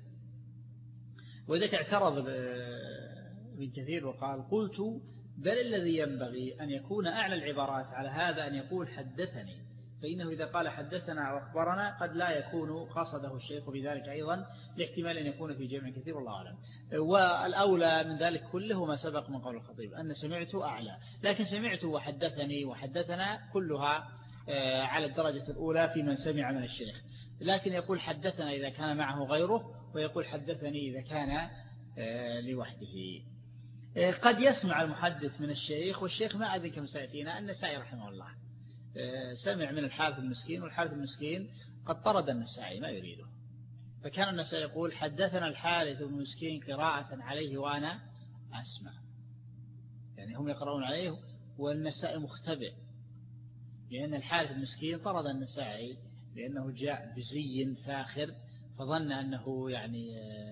Speaker 1: وذلك اعترض ابن كثير وقال قلت بل الذي ينبغي أن يكون أعلى العبارات على هذا أن يقول حدثني، فإنه إذا قال حدثنا وأخبرنا قد لا يكون قصده الشيخ بذلك أيضا، لاحتمال أن يكون في جمع كثير والله أعلم. والأولى من ذلك كله ما سبق من قول الخطيب أن سمعت أعلى، لكن سمعت وحدثني وحدثنا كلها على الدرجة الأولى في من سمع من الشيخ، لكن يقول حدثنا إذا كان معه غيره، ويقول حدثني إذا كان لوحده. قد يسمع المحدث من الشيخ، والشيخ ما أدري كم سيأتينا النسائي رحمه الله سمع من الحارث المسكين، والحارث المسكين قد طرد النسائي ما يريده، فكان النسائي يقول حدثنا الحارث المسكين قراءة عليه وأنا أسمع، يعني هم يقرؤون عليه والنسائي مختبئ، لأن الحارث المسكين طرد النسائي لأنه جاء بزي فاخر فظن أنه يعني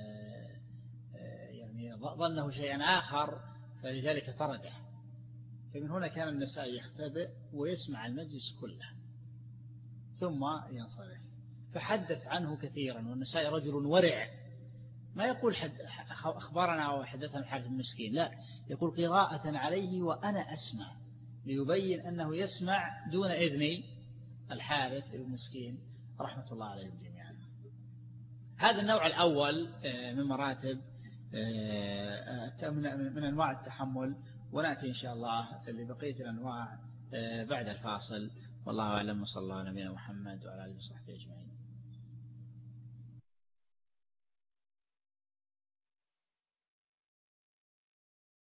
Speaker 1: يعني ظنه شيئا آخر فلذلك طرده، فمن هنا كان النسائي يختبئ ويسمع المجلس كله ثم ينصرف، فحدث عنه كثيرا. والنسائي رجل ورع، ما يقول حد أخبرنا أو حدثنا الحارث المسكين، لا، يقول قراءة عليه وأنا أسمع، ليبين أنه يسمع دون إذن الحارث المسكين رحمة الله عليهم جميعا. هذا النوع الأول من مراتب من أنواع التحمل، ونأتي إن شاء الله لبقية الأنواع بعد الفاصل. والله أعلم، وصلى الله على نبينا محمد وعلى آله وصحبه أجمعين.